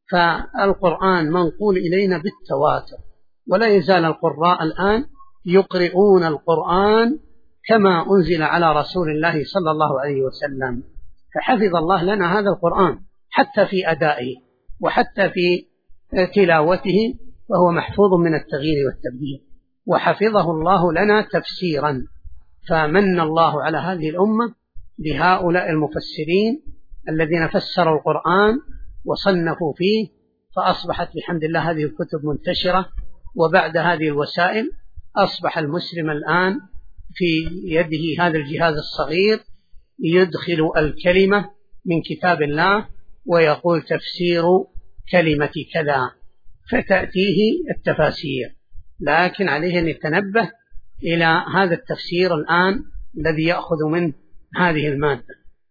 فالقرآن منقول إلينا بالتواتر، ولا يزال القراء الآن يقرؤون القرآن كما أنزل على رسول الله صلى الله عليه وسلم. فحفظ الله لنا هذا القرآن حتى في أدائه وحتى في تلاوته، وهو محفوظ من التغيير والتبديل. وحفظه الله لنا تفسيرا، فمن الله على هذه الأمة بهؤلاء المفسرين الذين فسروا القرآن وصنفوا فيه، فأصبحت بحمد الله هذه الكتب منتشرة. وبعد هذه الوسائل أصبح المسلم الآن في يده هذا الجهاز الصغير يدخل الكلمة من كتاب الله ويقول تفسير كلمة كذا، فتأتيه التفاسير، لكن عليه أن يتنبه إلى هذا التفسير الآن الذي يأخذ منه هذه المادة.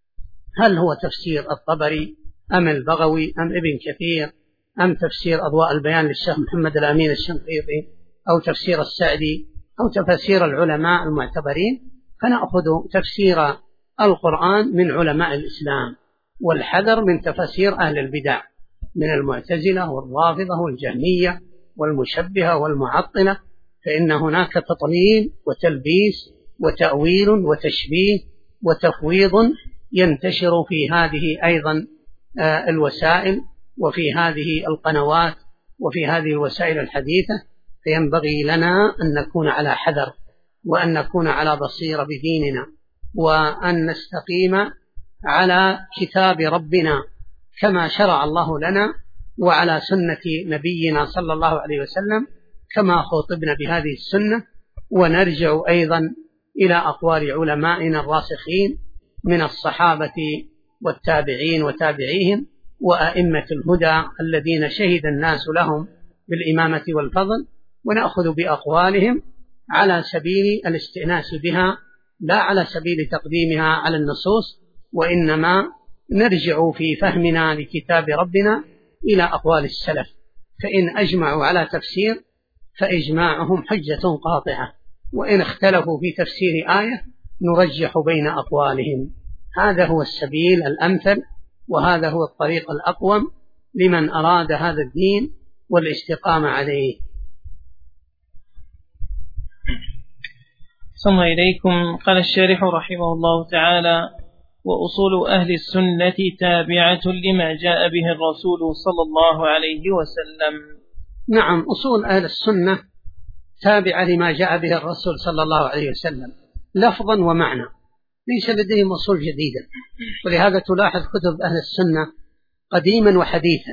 هل هو تفسير الطبري أم البغوي أم ابن كثير أم تفسير أضواء البيان للشيخ محمد الأمين الشنقيطي أو تفسير السعدي أو تفسير العلماء المعتبرين؟ فنأخذ تفسير القرآن من علماء الإسلام، والحذر من تفسير أهل البدع من المعتزلة والرافضة والجهمية والمشبهة والمعطلة، فإن هناك تطليل وتلبيس وتأويل وتشبيه وتفويض ينتشر في هذه أيضا الوسائل وفي هذه القنوات وفي هذه الوسائل الحديثة. فينبغي لنا أن نكون على حذر، وأن نكون على بصيرة بديننا، وأن نستقيم على كتاب ربنا كما شرع الله لنا، وعلى سنة نبينا صلى الله عليه وسلم كما خطبنا بهذه السنة. ونرجع أيضا إلى أقوال علمائنا الراسخين من الصحابة والتابعين وتابعيهم وأئمة الهدى الذين شهد الناس لهم بالإمامة والفضل، ونأخذ بأقوالهم على سبيل الاستئناس بها، لا على سبيل تقديمها على النصوص، وإنما نرجع في فهمنا لكتاب ربنا إلى أقوال السلف، فإن أجمعوا على تفسير فإجماعهم حجة قاطعة، وإن اختلفوا في تفسير آية نرجح بين أقوالهم. هذا هو السبيل الأمثل، وهذا هو الطريق الأقوم لمن أراد هذا الدين والاستقامة عليه. ثم إليكم. قال الشارح رحمه الله تعالى: وأصول أهل السنة تابعة لما جاء به الرسول صلى الله عليه وسلم. نعم، أصول أهل السنة تابعة لما جاء به الرسول صلى الله عليه وسلم لفظا ومعنى، ليس لديهم أصول جديدة. ولهذا تلاحظ كتب أهل السنة قديما وحديثا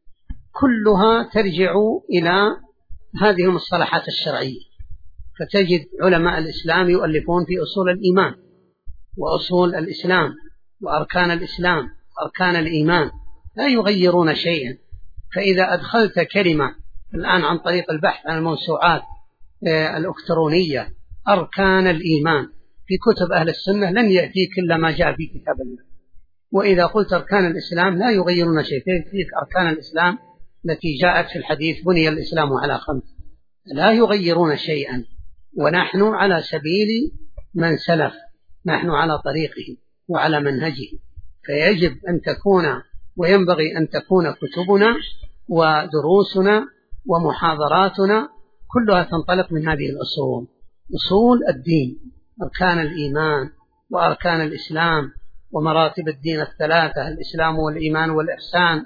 كلها ترجع إلى هذه المصطلحات الشرعية، فتجد علماء الإسلام يؤلفون في أصول الإيمان وأصول الإسلام وأركان الإسلام وأركان الإيمان، لا يغيرون شيئا. فإذا أدخلت كلمة الآن عن طريق البحث عن الموسوعات الإلكترونية أركان الإيمان في كتب أهل السنة لن يأتيك إلا ما جاء في كتاب الله. وإذا قلت أركان الإسلام لا يغيرون شيء، فيك أركان الإسلام التي جاءت في الحديث بني الإسلام على 5، لا يغيرون شيئا. ونحن على سبيل من سلف، نحن على طريقه وعلى منهجه، فيجب أن تكون وينبغي أن تكون كتبنا ودروسنا ومحاضراتنا كلها تنطلق من هذه الأصول، أصول الدين، أركان الإيمان وأركان الإسلام ومراتب الدين الثلاثة، الإسلام والإيمان والإحسان.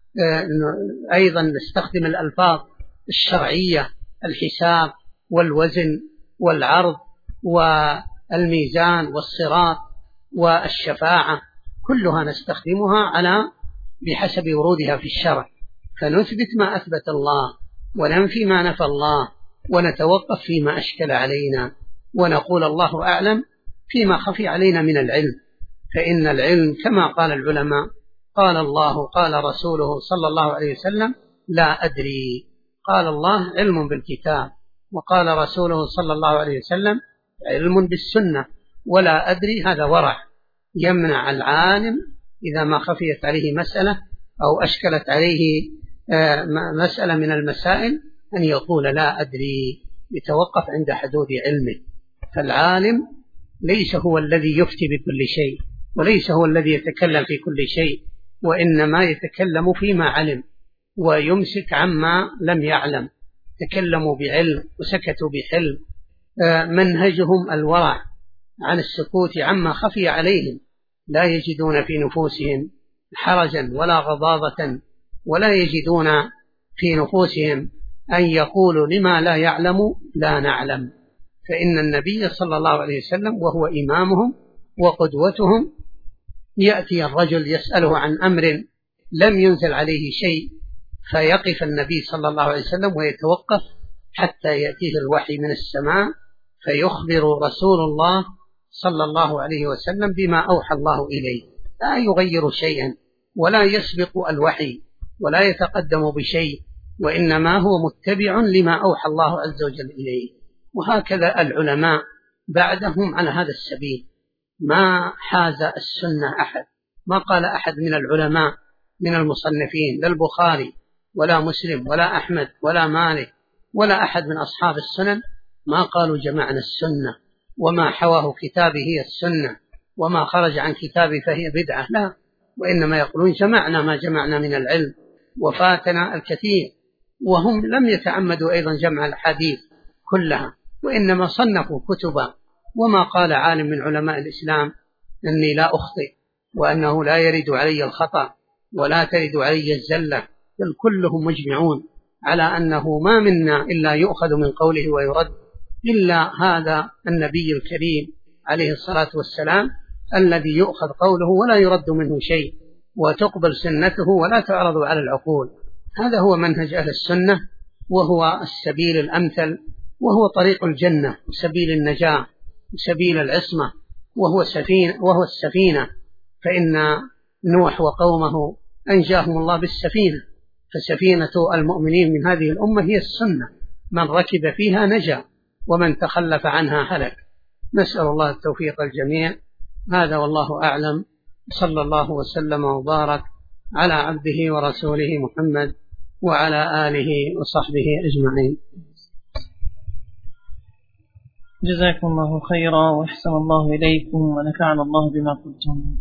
أيضا نستخدم الألفاظ الشرعية، الحساب والوزن والعرض والميزان والصراط والشفاعة، كلها نستخدمها على بحسب ورودها في الشرع، فنثبت ما أثبت الله وننفي ما نفى الله، ونتوقف فيما أشكل علينا، ونقول الله أعلم فيما خفي علينا من العلم. فإن العلم كما قال العلماء قال الله قال رسوله صلى الله عليه وسلم لا أدري، قال الله علم بالكتاب، وقال رسوله صلى الله عليه وسلم علم بالسنة، ولا أدري هذا ورع يمنع العالم إذا ما خفيت عليه مسألة أو أشكلت عليه مسألة من المسائل أن يقول لا أدري، يتوقف عند حدود علمه. فالعالم ليس هو الذي يفتي بكل شيء، وليس هو الذي يتكلم في كل شيء، وإنما يتكلم فيما علم ويمسك عما لم يعلم. تكلموا بعلم وسكتوا بحلم، منهجهم الورع عن السكوت عما خفي عليهم، لا يجدون في نفوسهم حرجا ولا غضاضة، ولا يجدون في نفوسهم أن يقولوا لما لا يعلم لا نعلم. فإن النبي صلى الله عليه وسلم وهو إمامهم وقدوتهم يأتي الرجل يسأله عن أمر لم ينزل عليه شيء، فيقف النبي صلى الله عليه وسلم ويتوقف حتى يأتيه الوحي من السماء فيخبر رسول الله صلى الله عليه وسلم بما أوحى الله إليه، لا يغير شيئا ولا يسبق الوحي ولا يتقدم بشيء، وإنما هو متبع لما أوحى الله عز وجل إليه. وهكذا العلماء بعدهم على هذا السبيل، ما حاز السنة أحد، ما قال أحد من العلماء من المصنفين لا البخاري ولا مسلم ولا أحمد ولا مالك ولا أحد من أصحاب السنن ما قالوا جمعنا السنة، وما حواه كتابه هي السنة، وما خرج عن كتابه فهي بدعة، لا، وإنما يقولون جمعنا ما جمعنا من العلم وفاتنا الكثير. وهم لم يتعمدوا أيضا جمع الحديث كلها، وإنما صنفوا كتبا. وما قال عالم من علماء الإسلام أني لا أخطئ وأنه لا يرد علي الخطأ ولا ترد علي الزلة، بل كلهم مجمعون على أنه ما منا إلا يؤخذ من قوله ويرد إلا هذا النبي الكريم عليه الصلاة والسلام الذي يؤخذ قوله ولا يرد منه شيء، وتقبل سنته ولا تعرض على العقول. هذا هو منهج أهل السنة، وهو السبيل الأمثل، وهو طريق الجنة وسبيل النجاة وسبيل العصمة، وهو السفينة. فإن نوح وقومه أنجاهم الله بالسفينة، فسفينة المؤمنين من هذه الأمة هي السنة، من ركب فيها نجا ومن تخلف عنها هلك. نسأل الله التوفيق الجميع. هذا والله أعلم، صلى الله وسلم وبارك على عبده ورسوله محمد وعلى آله وصحبه أجمعين. جزاكم الله خيرا وأحسن الله إليكم ونفعنا الله بما قلتم.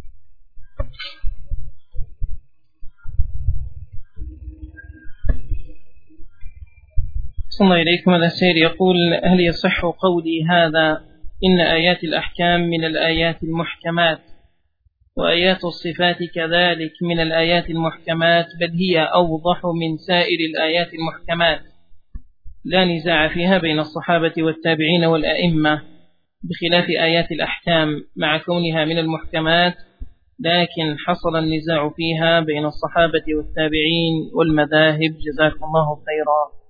صلى الله إليكم. الأسير يقول: هل يصح قولي هذا إن آيات الأحكام من الآيات المحكمات وآيات الصفات كذلك من الآيات المحكمات، بل هي أوضح من سائر الآيات المحكمات، لا نزاع فيها بين الصحابة والتابعين والأئمة، بخلاف آيات الأحكام مع كونها من المحكمات لكن حصل النزاع فيها بين الصحابة والتابعين والمذاهب. جزاكم الله خيرا.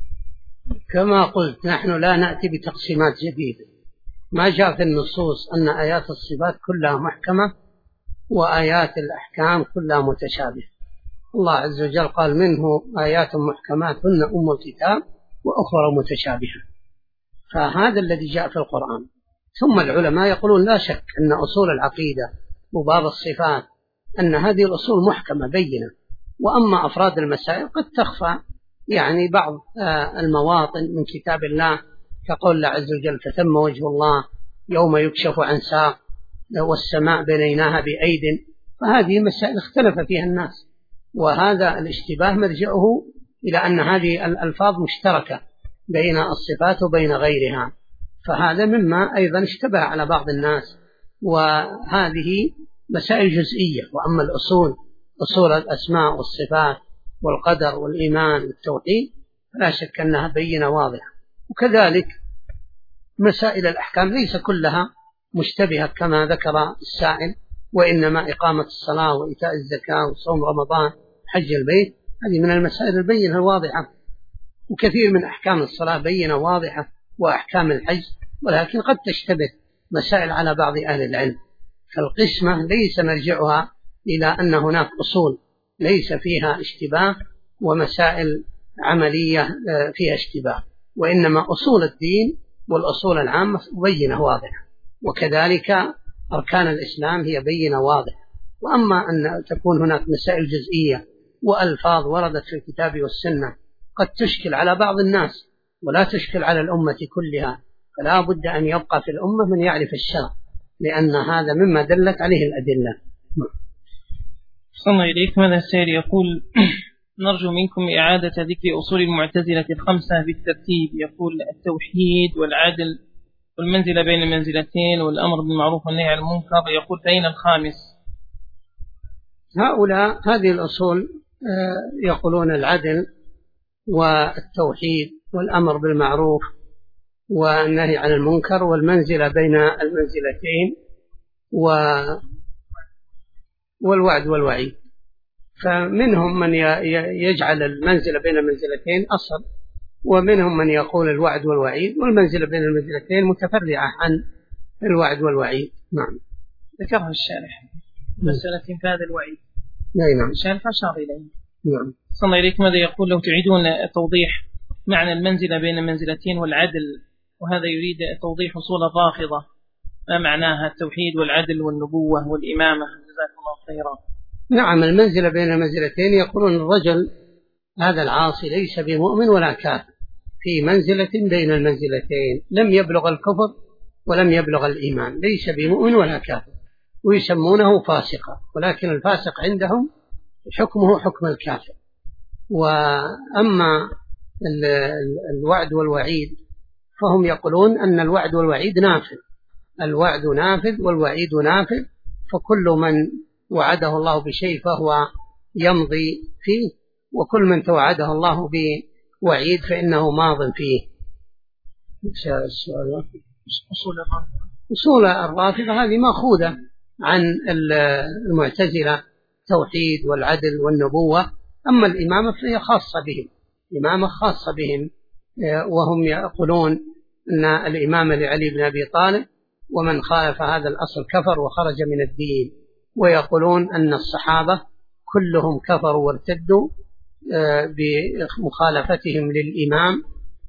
كما قلت نحن لا نأتي بتقسيمات جديدة، ما جاء في النصوص أن آيات الصفات كلها محكمة وآيات الأحكام كلها متشابهة. الله عز وجل قال: منه آيات محكمات هن أم الكتاب وأخرى متشابهة، فهذا الذي جاء في القرآن. ثم العلماء يقولون لا شك أن أصول العقيدة وباب الصفات أن هذه الأصول محكمة بينة، وأما أفراد المسائل قد تخفى، يعني بعض المواطن من كتاب الله كقول الله عز وجل: فتم وجه الله يوم يكشف عن ساق والسماء بنيناها بأيد. فهذه مسائل اختلف فيها الناس، وهذا الاشتباه مرجعه إلى أن هذه الألفاظ مشتركة بين الصفات وبين غيرها، فهذا مما أيضا اشتبه على بعض الناس، وهذه مسائل جزئية. وأما الأصول، أصول الأسماء والصفات والقدر والإيمان والتوحيد، لا شك أنها بينة واضحة. وكذلك مسائل الأحكام ليس كلها مشتبهة كما ذكر السائل، وإنما إقامة الصلاة وإيتاء الزكاة وصوم رمضان حج البيت هذه من المسائل البينة الواضحة، وكثير من أحكام الصلاة بينة واضحة وأحكام الحج، ولكن قد تشتبه مسائل على بعض أهل العلم. فالقسمة ليس مرجعها إلى أن هناك أصول ليس فيها اشتباه ومسائل عملية فيها اشتباه، وإنما أصول الدين والأصول العامة بينة واضحة، وكذلك أركان الإسلام هي بينة واضحة. وأما أن تكون هناك مسائل جزئية وألفاظ وردت في الكتاب والسنة قد تشكل على بعض الناس ولا تشكل على الأمة كلها، فلا بد أن يبقى في الأمة من يعرف الشرع، لأن هذا مما دلت عليه الأدلة. صلى الله إليكم. هذا السائل يقول: نرجو منكم إعادة ذكر أصول المعتزلة الخمسة بالترتيب. يقول: التوحيد والعدل والمنزلة بين المنزلتين والأمر بالمعروف والنهي عن المنكر. يقول: فأين الخامس؟ هؤلاء هذه الأصول يقولون العدل والتوحيد والأمر بالمعروف والنهي عن المنكر والمنزلة بين المنزلتين والوعد والوعيد. فمنهم من يجعل المنزلة بين المنزلتين أصل، ومنهم من يقول الوعد والوعيد، والمنزلة بين المنزلتين متفرعة عن الوعد والوعيد. نعم، ذكرها الشارح مسألة في هذا الوعيد. نعم، الشارح أشار إليه. نعم. صلى الله إليكم. ماذا يقول: لو تعيدون توضيح معنى المنزلة بين المنزلتين والعدل، وهذا يريد توضيح أصول الرافضة، ما معناها التوحيد والعدل والنبوة والإمامة؟ جزاكم الله خيرا. نعم، المنزلة بين المنزلتين يقولون الرجل هذا العاصي ليس بمؤمن ولا كافر، في منزلة بين المنزلتين، لم يبلغ الكفر ولم يبلغ الإيمان، ليس بمؤمن ولا كافر، ويسمونه فاسقا، ولكن الفاسق عندهم حكمه حكم الكافر. وأما الوعد والوعيد فهم يقولون أن الوعد والوعيد نافذ، الوعد نافذ والوعيد نافذ، فكل من وعده الله بشيء فهو يمضي فيه، وكل من توعده الله بوعيد فإنه ماض فيه. أصول الرافضة هذه مأخوذة عن المعتزلة، توحيد والعدل والنبوة. أما الإمامة فهي خاصة بهم، الإمامة خاصة بهم، وهم يقولون أن الإمامة لعلي بن أبي طالب، ومن خالف هذا الأصل كفر وخرج من الدين. ويقولون أن الصحابة كلهم كفروا وارتدوا بمخالفتهم للإمام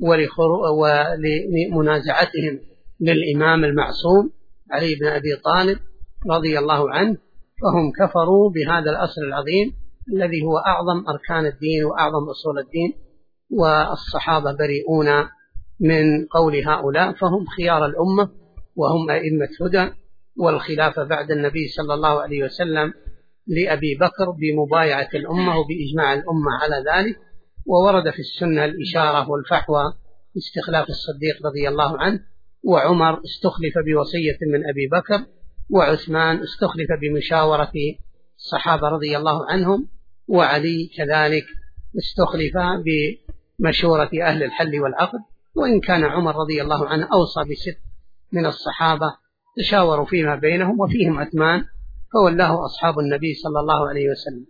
ولمنازعتهم للإمام المعصوم علي بن أبي طالب رضي الله عنه، فهم كفروا بهذا الأصل العظيم الذي هو أعظم أركان الدين وأعظم أصول الدين، والصحابة بريئون من قول هؤلاء فهم خيار الأمة وهم أئمة هدى، والخلافة بعد النبي صلى الله عليه وسلم لأبي بكر بمبايعة الأمة وبإجماع الأمة على ذلك. وورد في السنة الإشارة والفحوى استخلاف الصديق رضي الله عنه، وعمر استخلف بوصية من أبي بكر، وعثمان استخلف بمشاورة الصحابة رضي الله عنهم، وعلي كذلك استخلف بمشورة أهل الحل والعقد. وإن كان عمر رضي الله عنه أوصى بست من الصحابة تشاوروا فيما بينهم وفيهم عثمان، فولاه أصحاب النبي صلى الله عليه وسلم.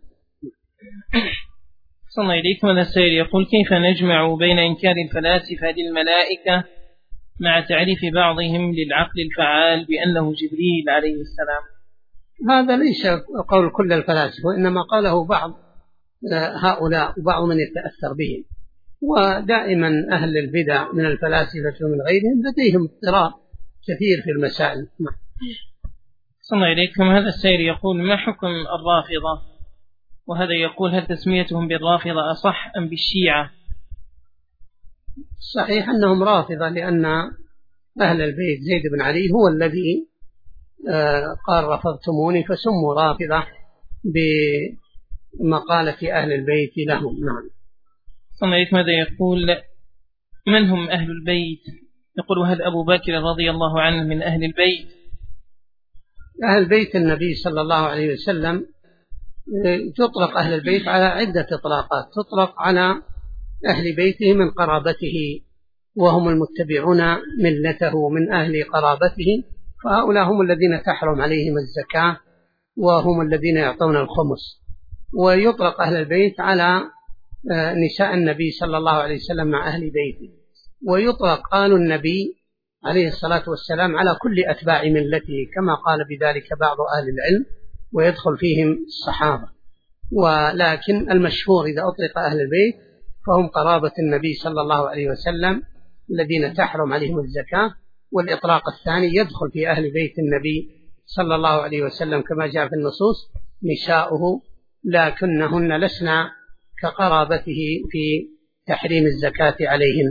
صلى الله إليكم. هذا السائل يقول: كيف نجمع بين إنكار الفلاسفة للملائكة مع تعريف بعضهم للعقل الفعال بأنه جبريل عليه السلام؟ هذا ليس قول كل الفلاسفة، وإنما قاله بعض هؤلاء وبعض من يتأثر بهم، ودائما أهل البدع من الفلاسفة ومن غيرهم لديهم اضطراب كثير في المسائل. صلى الله إليكم. هذا السائل يقول: ما حكم الرافضة؟ وهذا يقول: هل تسميتهم بالرافضة أصح أم بالشيعة؟ صحيح أنهم رافضة، لأن أهل البيت زيد بن علي هو الذي قال رفضتموني، فسموا رافضة بمقالة أهل البيت لهم. نعم. صلى الله عليه وسلم. ماذا يقول: من هم أهل البيت؟ يقول: هل أبو بكر رضي الله عنه من أهل البيت؟ أهل بيت النبي صلى الله عليه وسلم تطلق أهل البيت على عدة إطلاقات. تطلق على أهل بيته من قرابته وهم المتبعون ملته من أهل قرابته، فهؤلاء هم الذين تحرم عليهم الزكاة وهم الذين يعطون الخمس. ويطلق أهل البيت على نساء النبي صلى الله عليه وسلم مع أهل بيته، ويطلق آل النبي عليه الصلاة والسلام على كل أتباع ملته كما قال بذلك بعض أهل العلم، ويدخل فيهم الصحابة. ولكن المشهور إذا أطلق أهل البيت فهم قرابة النبي صلى الله عليه وسلم الذين تحرم عليهم الزكاة. والإطلاق الثاني يدخل في أهل بيت النبي صلى الله عليه وسلم كما جاء في النصوص نساؤه، لكنهن لسنا كقرابته في تحريم الزكاة عليهن.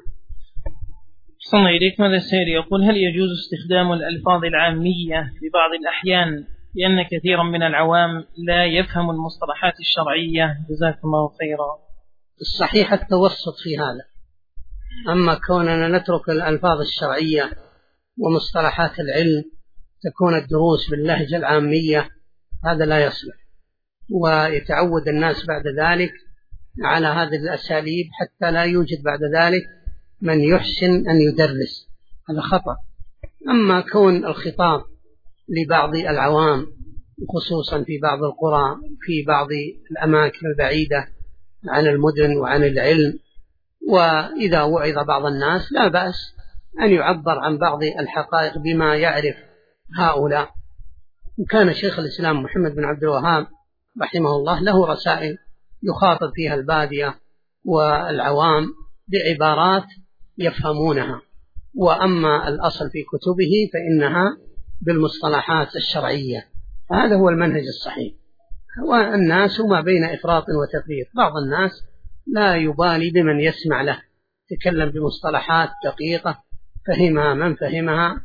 صلى الله إليكم. هذا السائل يقول: هل يجوز استخدام الألفاظ العامية في بعض الأحيان لأن كثيرا من العوام لا يفهم المصطلحات الشرعية؟ جزاكم الله خيرا. الصحيح التوسط في هذا، أما كوننا نترك الألفاظ الشرعية ومصطلحات العلم تكون الدروس باللهجة العامية هذا لا يصلح، ويتعود الناس بعد ذلك على هذه الأساليب حتى لا يوجد بعد ذلك من يحسن أن يدرس، هذا خطأ. أما كون الخطاب لبعض العوام خصوصا في بعض القرى في بعض الأماكن البعيدة عن المدن وعن العلم، وإذا وعظ بعض الناس لا بأس أن يعبر عن بعض الحقائق بما يعرف هؤلاء. وكان شيخ الإسلام محمد بن عبد الوهاب رحمه الله له رسائل يخاطب فيها البادية والعوام بعبارات يفهمونها، وأما الأصل في كتبه فإنها بالمصطلحات الشرعية، هذا هو المنهج الصحيح. والناس ما بين إفراط وتفريط، بعض الناس لا يبالي بمن يسمع له، يتكلم بمصطلحات دقيقة فهمها من فهمها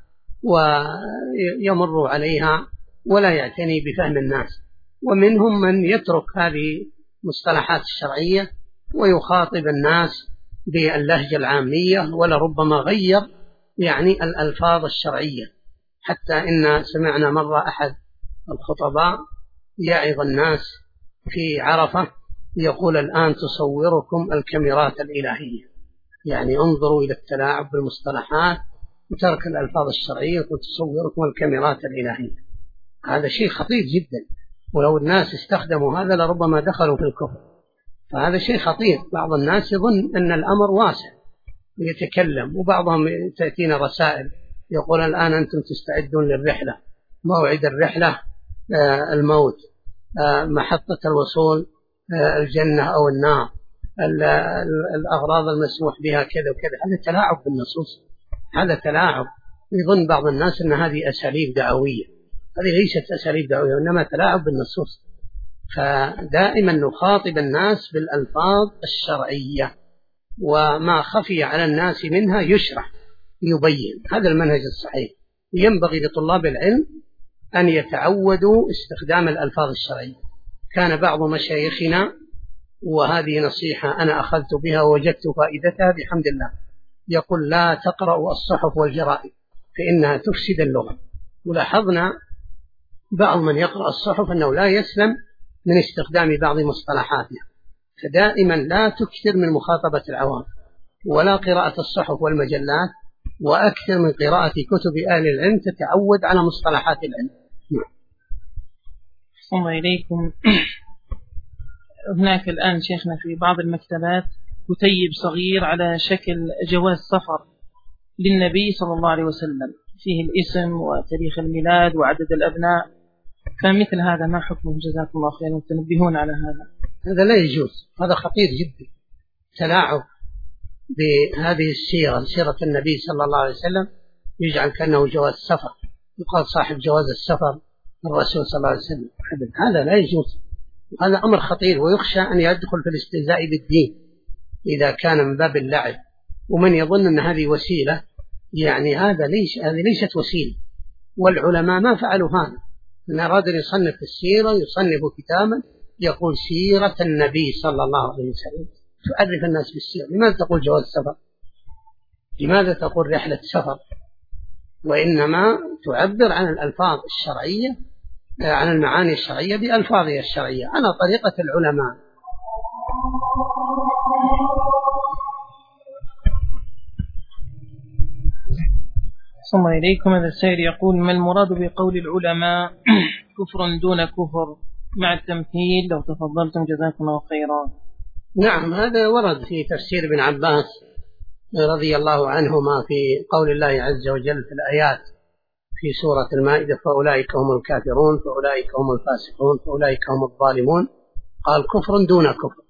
ويمر عليها ولا يعتني بفهم الناس، ومنهم من يترك هذه المصطلحات الشرعية ويخاطب الناس باللهجة العامية، ولربما غير يعني الألفاظ الشرعية. حتى إن سمعنا مرة أحد الخطباء يعظ الناس في عرفة يقول: الآن تصوركم الكاميرات الإلهية، يعني انظروا إلى التلاعب بالمصطلحات وترك الألفاظ الشرعية وتصوركم الكاميرات الإلهية. هذا شيء خطير جدا، ولو الناس استخدموا هذا لربما دخلوا في الكفر، فهذا شيء خطير. بعض الناس يظن أن الأمر واسع ويتكلم، وبعضهم تأتينا رسائل يقول: الآن أنتم تستعدون للرحلة، موعد الرحلة الموت، محطة الوصول الجنة أو النار، الأغراض المسموح بها كذا وكذا. هذا تلاعب بالنصوص، هذا تلاعب. يظن بعض الناس أن هذه أساليب دعوية، هذه ليست أساليب دعوية وإنما تلاعب بالنصوص. فدائما نخاطب الناس بالألفاظ الشرعية وما خفي على الناس منها يشرح يبين. هذا المنهج الصحيح. ينبغي لطلاب العلم أن يتعودوا استخدام الألفاظ الشرعية. كان بعض مشايخنا، وهذه نصيحة أنا أخذت بها ووجدت فائدتها بحمد الله، يقول: لا تقرأوا الصحف والجرائد فإنها تفسد اللغة. ولاحظنا بعض من يقرأ الصحف أنه لا يسلم من استخدام بعض مصطلحاتها، فدائما لا تكثر من مخاطبة العوام ولا قراءة الصحف والمجلات، وأكثر من قراءة كتب أهل العلم تتعود على مصطلحات العلم. الله إليكم. هناك الآن شيخنا في بعض المكتبات كتيب صغير على شكل جواز سفر للنبي صلى الله عليه وسلم، فيه الاسم وتاريخ الميلاد وعدد الأبناء، فمثل هذا ما حكمه جزاكم الله خيرا؟ تنبهون على هذا لا يجوز، هذا خطير جدا. تلاعب بهذه السيرة، سيرة النبي صلى الله عليه وسلم، يجعل كأنه جواز سفر، يقال صاحب جواز السفر الرسول صلى الله عليه وسلم. هذا لا يجوز، هذا أمر خطير، ويخشى أن يدخل في الاستهزاء بالدين إذا كان من باب اللعب. ومن يظن أن هذه وسيلة، يعني هذه ليست وسيلة، والعلماء ما فعلوا هذا. من أراد أن يصنف السيرة يصنف كتابا يقول سيرة النبي صلى الله عليه وسلم، تعرف الناس بالسيرة. لماذا تقول جواز سفر؟ لماذا تقول رحلة سفر؟ وإنما تعبر عن الألفاظ الشرعية، عن المعاني الشرعية بألفاظها الشرعية على طريقة العلماء. صلى الله إليكم. هذا السائل يقول: ما المراد بقول العلماء كفر دون كفر مع التمثيل؟ لو تفضلتم جزاكم الله خيرا. نعم، هذا ورد في تفسير ابن عباس رضي الله عنهما في قول الله عز وجل في الآيات في سورة المائدة: فأولئك هم الكافرون، فأولئك هم الفاسقون، فأولئك هم الظالمون. قال كفر دون كفر،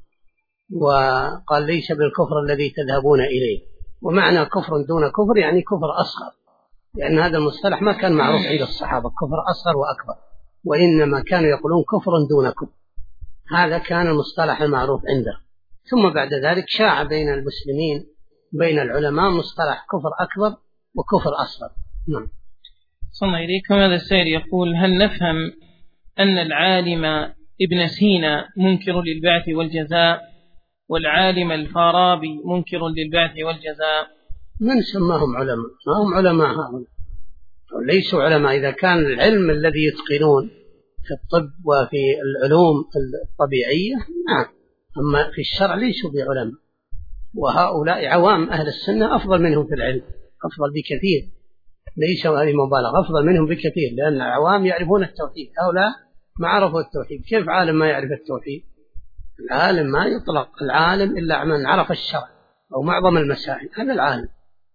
وقال ليس بالكفر الذي تذهبون إليه. ومعنى كفر دون كفر يعني كفر أصغر، لأن هذا المصطلح ما كان معروف عند الصحابة، كفر أصغر وأكبر، وإنما كانوا يقولون كفر دون كفر. هذا كان المصطلح المعروف عنده. ثم بعد ذلك شاع بين المسلمين بين العلماء مصطلح كفر أكبر وكفر أصغر. نعم. صلى الله إليكم. هذا السائل يقول: هل نفهم أن العالم ابن سينا منكر للبعث والجزاء، والعالم الفارابي منكر للبعث والجزاء؟ من سماهم علماء؟ ما هم علماء هؤلاء، ليسوا علماء. إذا كان العلم الذي يتقنون في الطب وفي العلوم الطبيعية نعم، أما في الشرع ليسوا بعلماء. وهؤلاء عوام أهل السنة أفضل منهم في العلم، أفضل بكثير، ليس هذه مبالغة، أفضل منهم بكثير، لأن العوام يعرفون التوحيد، هؤلاء ما عرفوا التوحيد. كيف عالم ما يعرف التوحيد؟ العالم ما يطلق العالم إلا من عرف الشرع أو معظم المسائل، هذا العالم.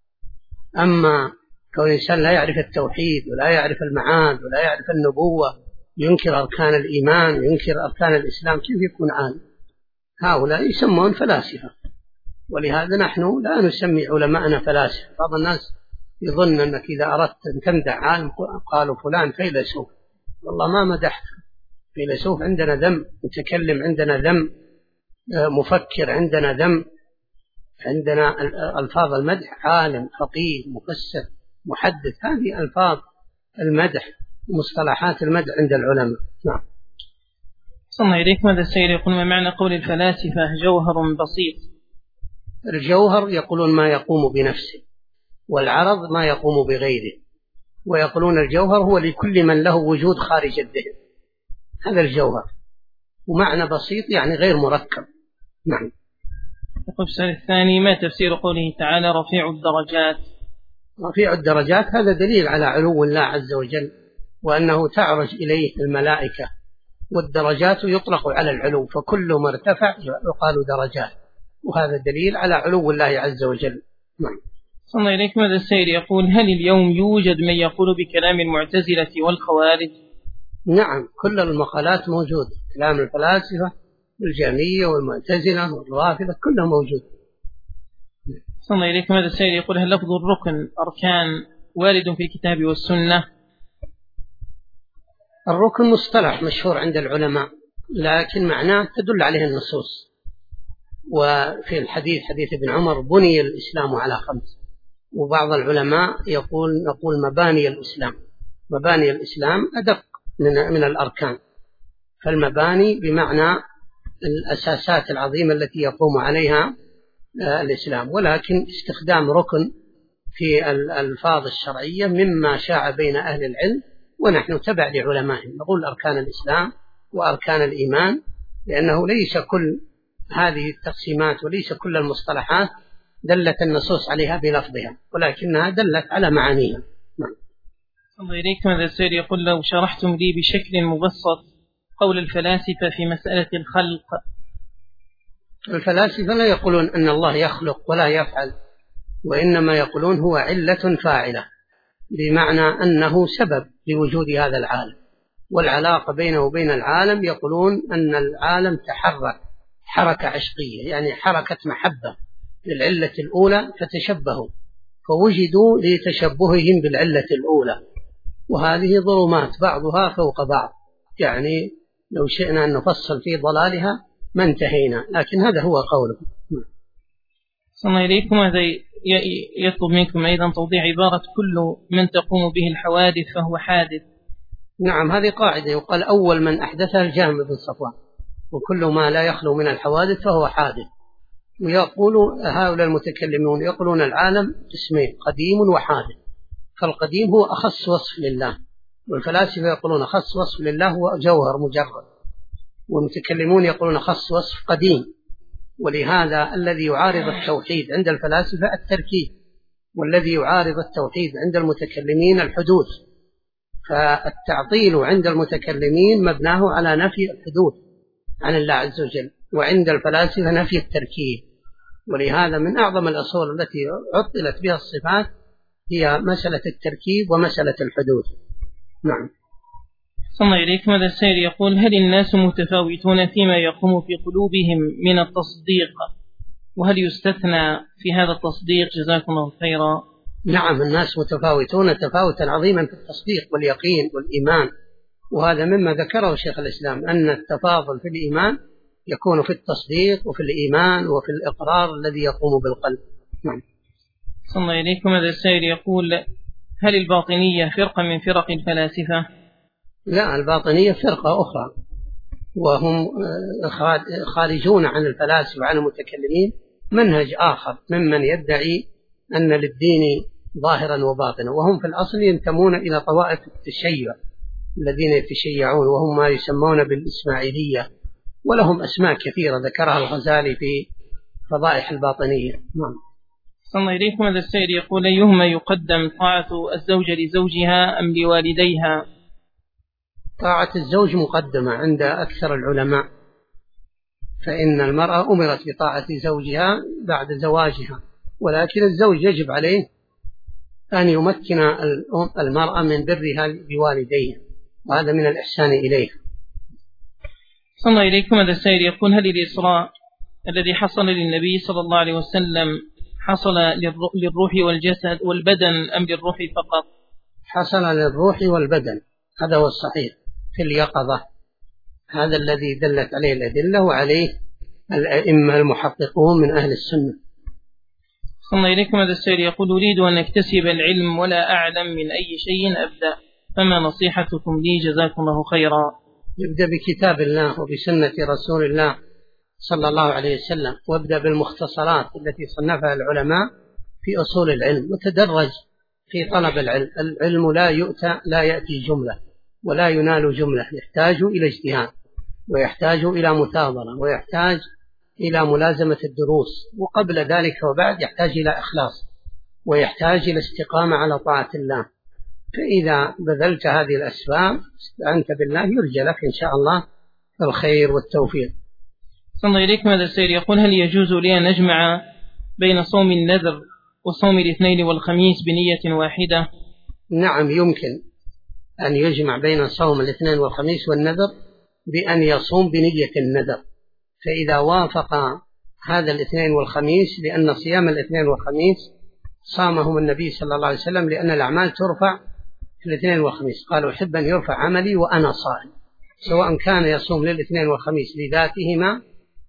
أما كون الإنسان لا يعرف التوحيد ولا يعرف المعاد ولا يعرف النبوة، ينكر أركان الإيمان، ينكر أركان الإسلام، كيف يكون عالم؟ هؤلاء يسمون فلاسفة. ولهذا نحن لا نسمي علماءنا فلاسفة. بعض الناس يظن أنك إذا أردت أن تمدح عالم قالوا فلان فيلسوف، والله ما مدحت فيلسوف، عندنا ذم، متكلم عندنا ذم، مفكر عندنا ذم، عندنا ألفاظ المدح عالم، فقيه، مفسر، محدث، هذه ألفاظ المدح، مصطلحات المدح عند العلماء. نعم. صلى الله إليكم. هذا السائل يقول: ما معنى قول الفلاسفة جوهر بسيط؟ الجوهر يقولون ما يقوم بنفسه، والعرض ما يقوم بغيره، ويقولون الجوهر هو لكل من له وجود خارج الذهن، هذا الجوهر. ومعنى بسيط يعني غير مركب. نعم. يقول السؤال الثاني: ما تفسير قوله تعالى رفيع الدرجات؟ رفيع الدرجات هذا دليل على علو الله عز وجل، وأنه تعرج إليه الملائكة، والدرجات يطلق على العلو، فكل ما ارتفع يقال درجات، وهذا دليل على علو الله عز وجل. نعم. صلى الله إليكم. هذا السائل يقول: هل اليوم يوجد من يقول بكلام المعتزلة والخوارج؟ نعم، كل المقالات موجودة، كلام الفلاسفة والجهمية والمعتزلة والرافضة كلها موجود. صلى الله إليكم. هذا السائل يقول: هل لفظ الركن أركان وارد في الكتاب والسنة؟ الركن مصطلح مشهور عند العلماء، لكن معناه تدل عليه النصوص، وفي الحديث حديث ابن عمر بني الإسلام على 5. وبعض العلماء نقول مباني الإسلام. مباني الإسلام أدق من الأركان، فالمباني بمعنى الأساسات العظيمة التي يقوم عليها الإسلام، ولكن استخدام ركن في الألفاظ الشرعية مما شاع بين أهل العلم، ونحن تبع لعلمائهم نقول أركان الإسلام وأركان الإيمان، لأنه ليس كل هذه التقسيمات وليس كل المصطلحات دلت النصوص عليها بلفظها، ولكنها دلت على معانيها. نعم. الله إليكم. هذا السائل يقول: لو شرحتم لي بشكل مبسط قول الفلاسفة في مسألة الخلق. الفلاسفة لا يقولون أن الله يخلق ولا يفعل، وإنما يقولون هو علة فاعلة، بمعنى أنه سبب لوجود هذا العالم، والعلاقة بينه وبين العالم يقولون أن العالم تحرك حركة عشقية، يعني حركة محبة للعلة الأولى فتشبهوا، فوجدوا لتشبههم بالعلة الأولى، وهذه ظلمات بعضها فوق بعض، يعني لو شئنا أن نفصل في ضلالها ما انتهينا، لكن هذا هو قوله. صلى الله إليكم. هذا يطلب منكم أيضا توضيح عبارة كل من تقوم به الحوادث فهو حادث. نعم، هذه قاعدة يقال أول من أحدثها الجهم بن صفوان، وكل ما لا يخلو من الحوادث فهو حادث. ويقول هؤلاء المتكلمون يقولون العالم اسمين: قديم وحادث، فالقديم هو أخص وصف لله، والفلاسفة يقولون أخص وصف لله هو جوهر مجرد، والمتكلمون يقولون أخص وصف قديم. ولهذا الذي يعارض التوحيد عند الفلاسفة التركيب، والذي يعارض التوحيد عند المتكلمين الحدوث، فالتعطيل عند المتكلمين مبناه على نفي الحدوث عن الله عز وجل، وعند الفلاسفة نفي التركيب. ولهذا من أعظم الأصول التي عطلت بها الصفات هي مسألة التركيب ومسألة الحدوث. نعم. صلى الله إليكم. هذا السائل يقول: هل الناس متفاوتون فيما يقوم في قلوبهم من التصديق، وهل يستثنى في هذا التصديق؟ جزاكم الله خيرا. نعم، الناس متفاوتون تفاوتا عظيما في التصديق واليقين والإيمان، وهذا مما ذكره شيخ الإسلام أن التفاضل في الإيمان يكون في التصديق وفي الإيمان وفي الإقرار الذي يقوم بالقلب. نعم. صلى الله إليكم. هذا السائل يقول: هل الباطنية فرقة من فرق الفلاسفة؟ لا، الباطنية فرقة أخرى، وهم خارجون عن الفلاسفة وعن المتكلمين منهج آخر ممن يدعي أن للدين ظاهرا وباطنا، وهم في الأصل ينتمون إلى طوائف التشيع الذين يتشيعون، وهم ما يسمون بالإسماعيلية، ولهم أسماء كثيرة ذكرها الغزالي في فضائح الباطنية. نعم. صلى الله إليكم. هذا السائل يقول: أيهما يقدم، طاعة الزوجة لزوجها أم لوالديها؟ طاعة الزوج مقدمة عند أكثر العلماء، فإن المرأة أمرت بطاعة زوجها بعد زواجها، ولكن الزوج يجب عليه أن يمكن المرأة من برها بوالديها، وهذا من الإحسان إليه. صلى الله إليكم. هذا السائل يقول: هل الإسراء الذي حصل للنبي صلى الله عليه وسلم حصل للروح والجسد والبدن أم للروح فقط؟ حصل للروح والبدن، هذا هو الصحيح في اليقظة، هذا الذي دلت عليه الأدلة وعليه الأئمة المحققون من أهل السنة. صلى الله إليكم. هذا السائل يقول: أريد أن أكتسب العلم ولا أعلم من أي شيء أبدأ، فما نصيحتكم لي؟ جزاكم الله خيرا. يبدأ بكتاب الله وبسنة رسول الله صلى الله عليه وسلم، وابدأ بالمختصرات التي صنفها العلماء في أصول العلم، وتدرج في طلب العلم. العلم لا يأتي جملة ولا ينال جملة، يحتاج إلى اجتهاد، ويحتاج إلى مثابرة، ويحتاج إلى ملازمة الدروس، وقبل ذلك وبعد يحتاج إلى إخلاص، ويحتاج إلى استقامة على طاعة الله. فإذا بذلت هذه الأسباب استعنت بالله يرجى لك إن شاء الله الخير والتوفيق. صلى الله إليكم. هذا السائل يقول: هل يجوز لي أن أجمع بين صوم النذر وصوم الاثنين والخميس بنية واحدة؟ نعم، يمكن أن يجمع بين صوم الاثنين والخميس والنذر بأن يصوم بنية النذر، فإذا وافق هذا الاثنين والخميس، لأن صيام الاثنين والخميس صامهم النبي صلى الله عليه وسلم، لأن الأعمال ترفع في الاثنين والخميس، قالوا أحب أن يرفع عملي وأنا صائم، سواء كان يصوم للاثنين والخميس لذاتهما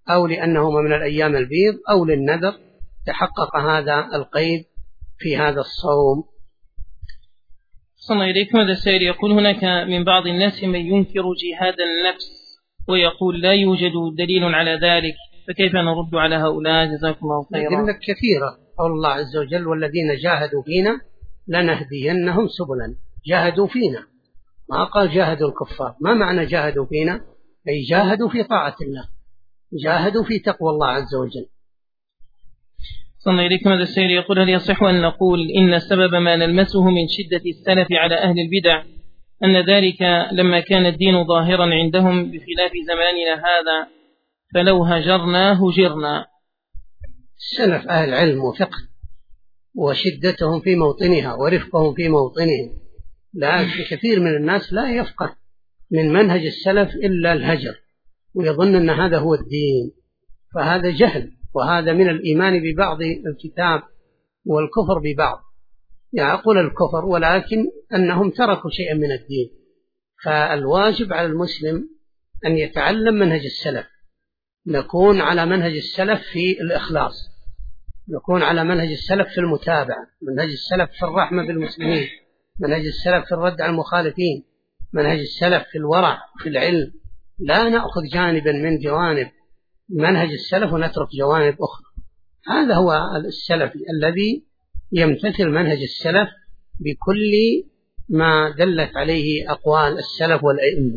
أو لأنهما من الأيام البيض أو للنذر، تحقق هذا القيد في هذا الصوم. صلى إليكم. هذا السائل يقول: هناك من بعض الناس من ينكر جهاد النفس ويقول لا يوجد دليل على ذلك، فكيف نرد على هؤلاء؟ جزاكم الله خيرا. لك كثيرة، قول الله عز وجل: والذين جاهدوا فينا لنهدينهم سبلنا. جاهدوا فينا، ما قال جاهدوا الكفار. ما معنى جاهدوا فينا؟ أي جاهدوا في طاعة الله، جاهدوا في تقوى الله عز وجل. صلى إليكم. هذا السائل يقول: هل يصح أن نقول إن سبب ما نلمسه من شدة السلف على أهل البدع أن ذلك لما كان الدين ظاهرا عندهم بخلاف زماننا هذا، فلو هجرنا هجرنا؟ السلف أهل علم وفقه، وشدتهم في موطنها ورفقهم في موطنهم، لكن كثير من الناس لا يفقه من منهج السلف إلا الهجر، ويظن أن هذا هو الدين، فهذا جهل، وهذا من الإيمان ببعض الكتاب والكفر ببعض. يعقل الكفر ولكن أنهم تركوا شيئا من الدين. فالواجب على المسلم أن يتعلم منهج السلف، نكون على منهج السلف في الإخلاص، نكون على منهج السلف في المتابعة، منهج السلف في الرحمة بالمسلمين، منهج السلف في الرد على المخالفين، منهج السلف في الورع في العلم. لا نأخذ جانبا من جوانب منهج السلف ونترك جوانب أخرى. هذا هو السلفي الذي يمتثل منهج السلف بكل ما دلت عليه أقوال السلف والأئمة.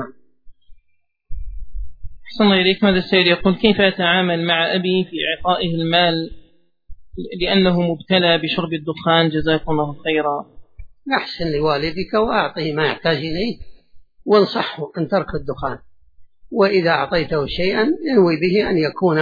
صلى الله إليكم. هذا السائل يقول: كيف أتعامل مع أبي في إعطائه المال لأنه مبتلى بشرب الدخان؟ جزاكم الله خيرا. أحسن لوالدك وأعطيه ما يحتاج إليه، وانصحه أن ترك الدخان، وإذا أعطيته شيئا ينوي به أن يكون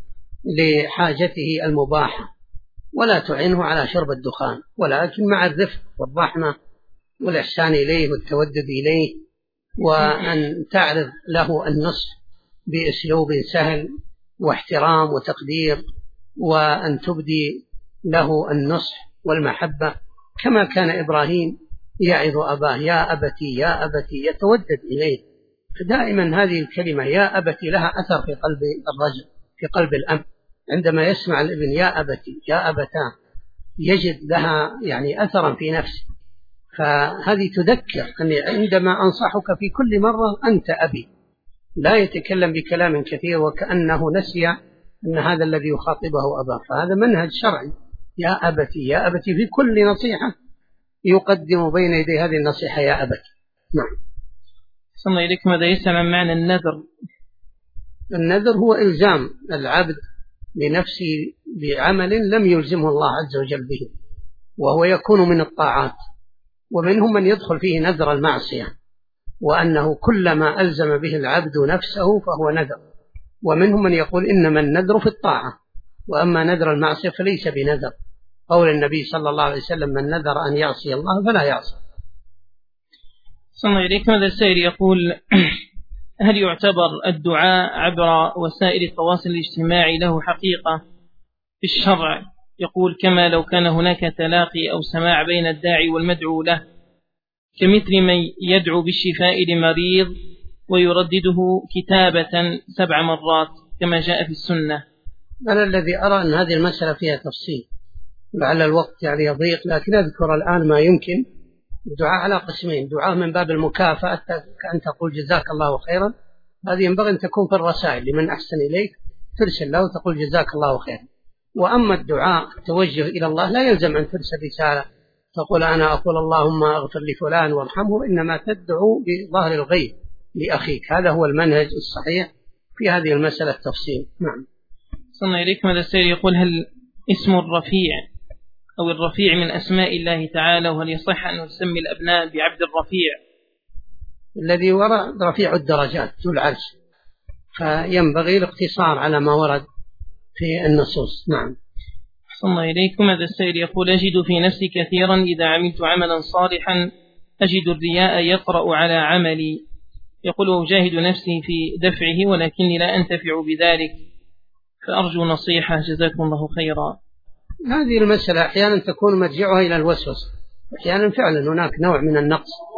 لحاجته المباحة، ولا تعينه على شرب الدخان، ولكن مع الرفق والرحمة والإحسان إليه والتودد إليه، وأن تعرض له النصح بأسلوب سهل واحترام وتقدير، وأن تبدي له النصح والمحبة كما كان إبراهيم يعظ أباه: يا أبتي يا أبتي، يتودد إليه. فدائما هذه الكلمة يا أبتي لها أثر في قلب الرجل، في قلب الأب، عندما يسمع الابن يا أبتي يا أبتاه يجد لها يعني أثرا في نفسه. فهذه تذكر أني عندما أنصحك في كل مرة أنت أبي، لا يتكلم بكلام كثير وكأنه نسي أن هذا الذي يخاطبه أباه. فهذا منهج شرعي، يا أبتي يا أبتي، في كل نصيحة يقدم بين يدي هذه النصيحة يا أبتي. نعم. صلى الله إليكم. هذا يسأل عن معنى النذر. النذر هو إلزام العبد لنفسه بعمل لم يلزمه الله عز وجل به، وهو يكون من الطاعات، ومنهم من يدخل فيه نذر المعصية، وأنه كلما ألزم به العبد نفسه فهو نذر، ومنهم من يقول إنما النذر في الطاعة، وأما نذر المعصية فليس بنذر، قول النبي صلى الله عليه وسلم: من نذر أن يعصي الله فلا يعصي. صلى الله عليكم. هذا السائل يقول: هل يعتبر الدعاء عبر وسائل التواصل الاجتماعي له حقيقة في الشرع؟ يقول: كما لو كان هناك تلاقي أو سماع بين الداعي والمدعو له، كمثل من يدعو بالشفاء لمريض ويردده كتابة 7 مرات كما جاء في السنة. أنا الذي أرى أن هذه المسألة فيها تفصيل، لعل الوقت يعني يضيق، لكن أذكر الآن ما يمكن. الدعاء على قسمين: دعاء من باب المكافأة كأن تقول جزاك الله خيرا، هذه ينبغي أن تكون في الرسائل، لمن أحسن إليك ترسل له وتقول جزاك الله خيرا. وأما الدعاء التوجه إلى الله لا يلزم أن ترسل رسالة تقول أنا أقول اللهم اغفر لفلان وارحمه، إنما تدعو بظهر الغيب لأخيك. هذا هو المنهج الصحيح في هذه المسألة التفصيل. نعم. صلى الله عليكم. هذا السائل يقول: هل اسم الرفيع أو الرفيع من أسماء الله تعالى، وهل يصح أن نسمي الأبناء بعبد الرفيع؟ الذي وراء رفيع الدرجات ذو العرش، فينبغي الاقتصار على ما ورد في النصوص. نعم. صلى الله إليكم. هذا السائل يقول: أجد في نفسي كثيرا إذا عملت عملا صالحا أجد الرياء يطرأ على عملي، يقول: أجاهد نفسي في دفعه ولكني لا أنتفع بذلك، فأرجو نصيحة جزاكم الله خيرا. هذه المسألة أحيانا تكون مرجعها إلى الوسوسة، أحيانا فعلا هناك نوع من النقص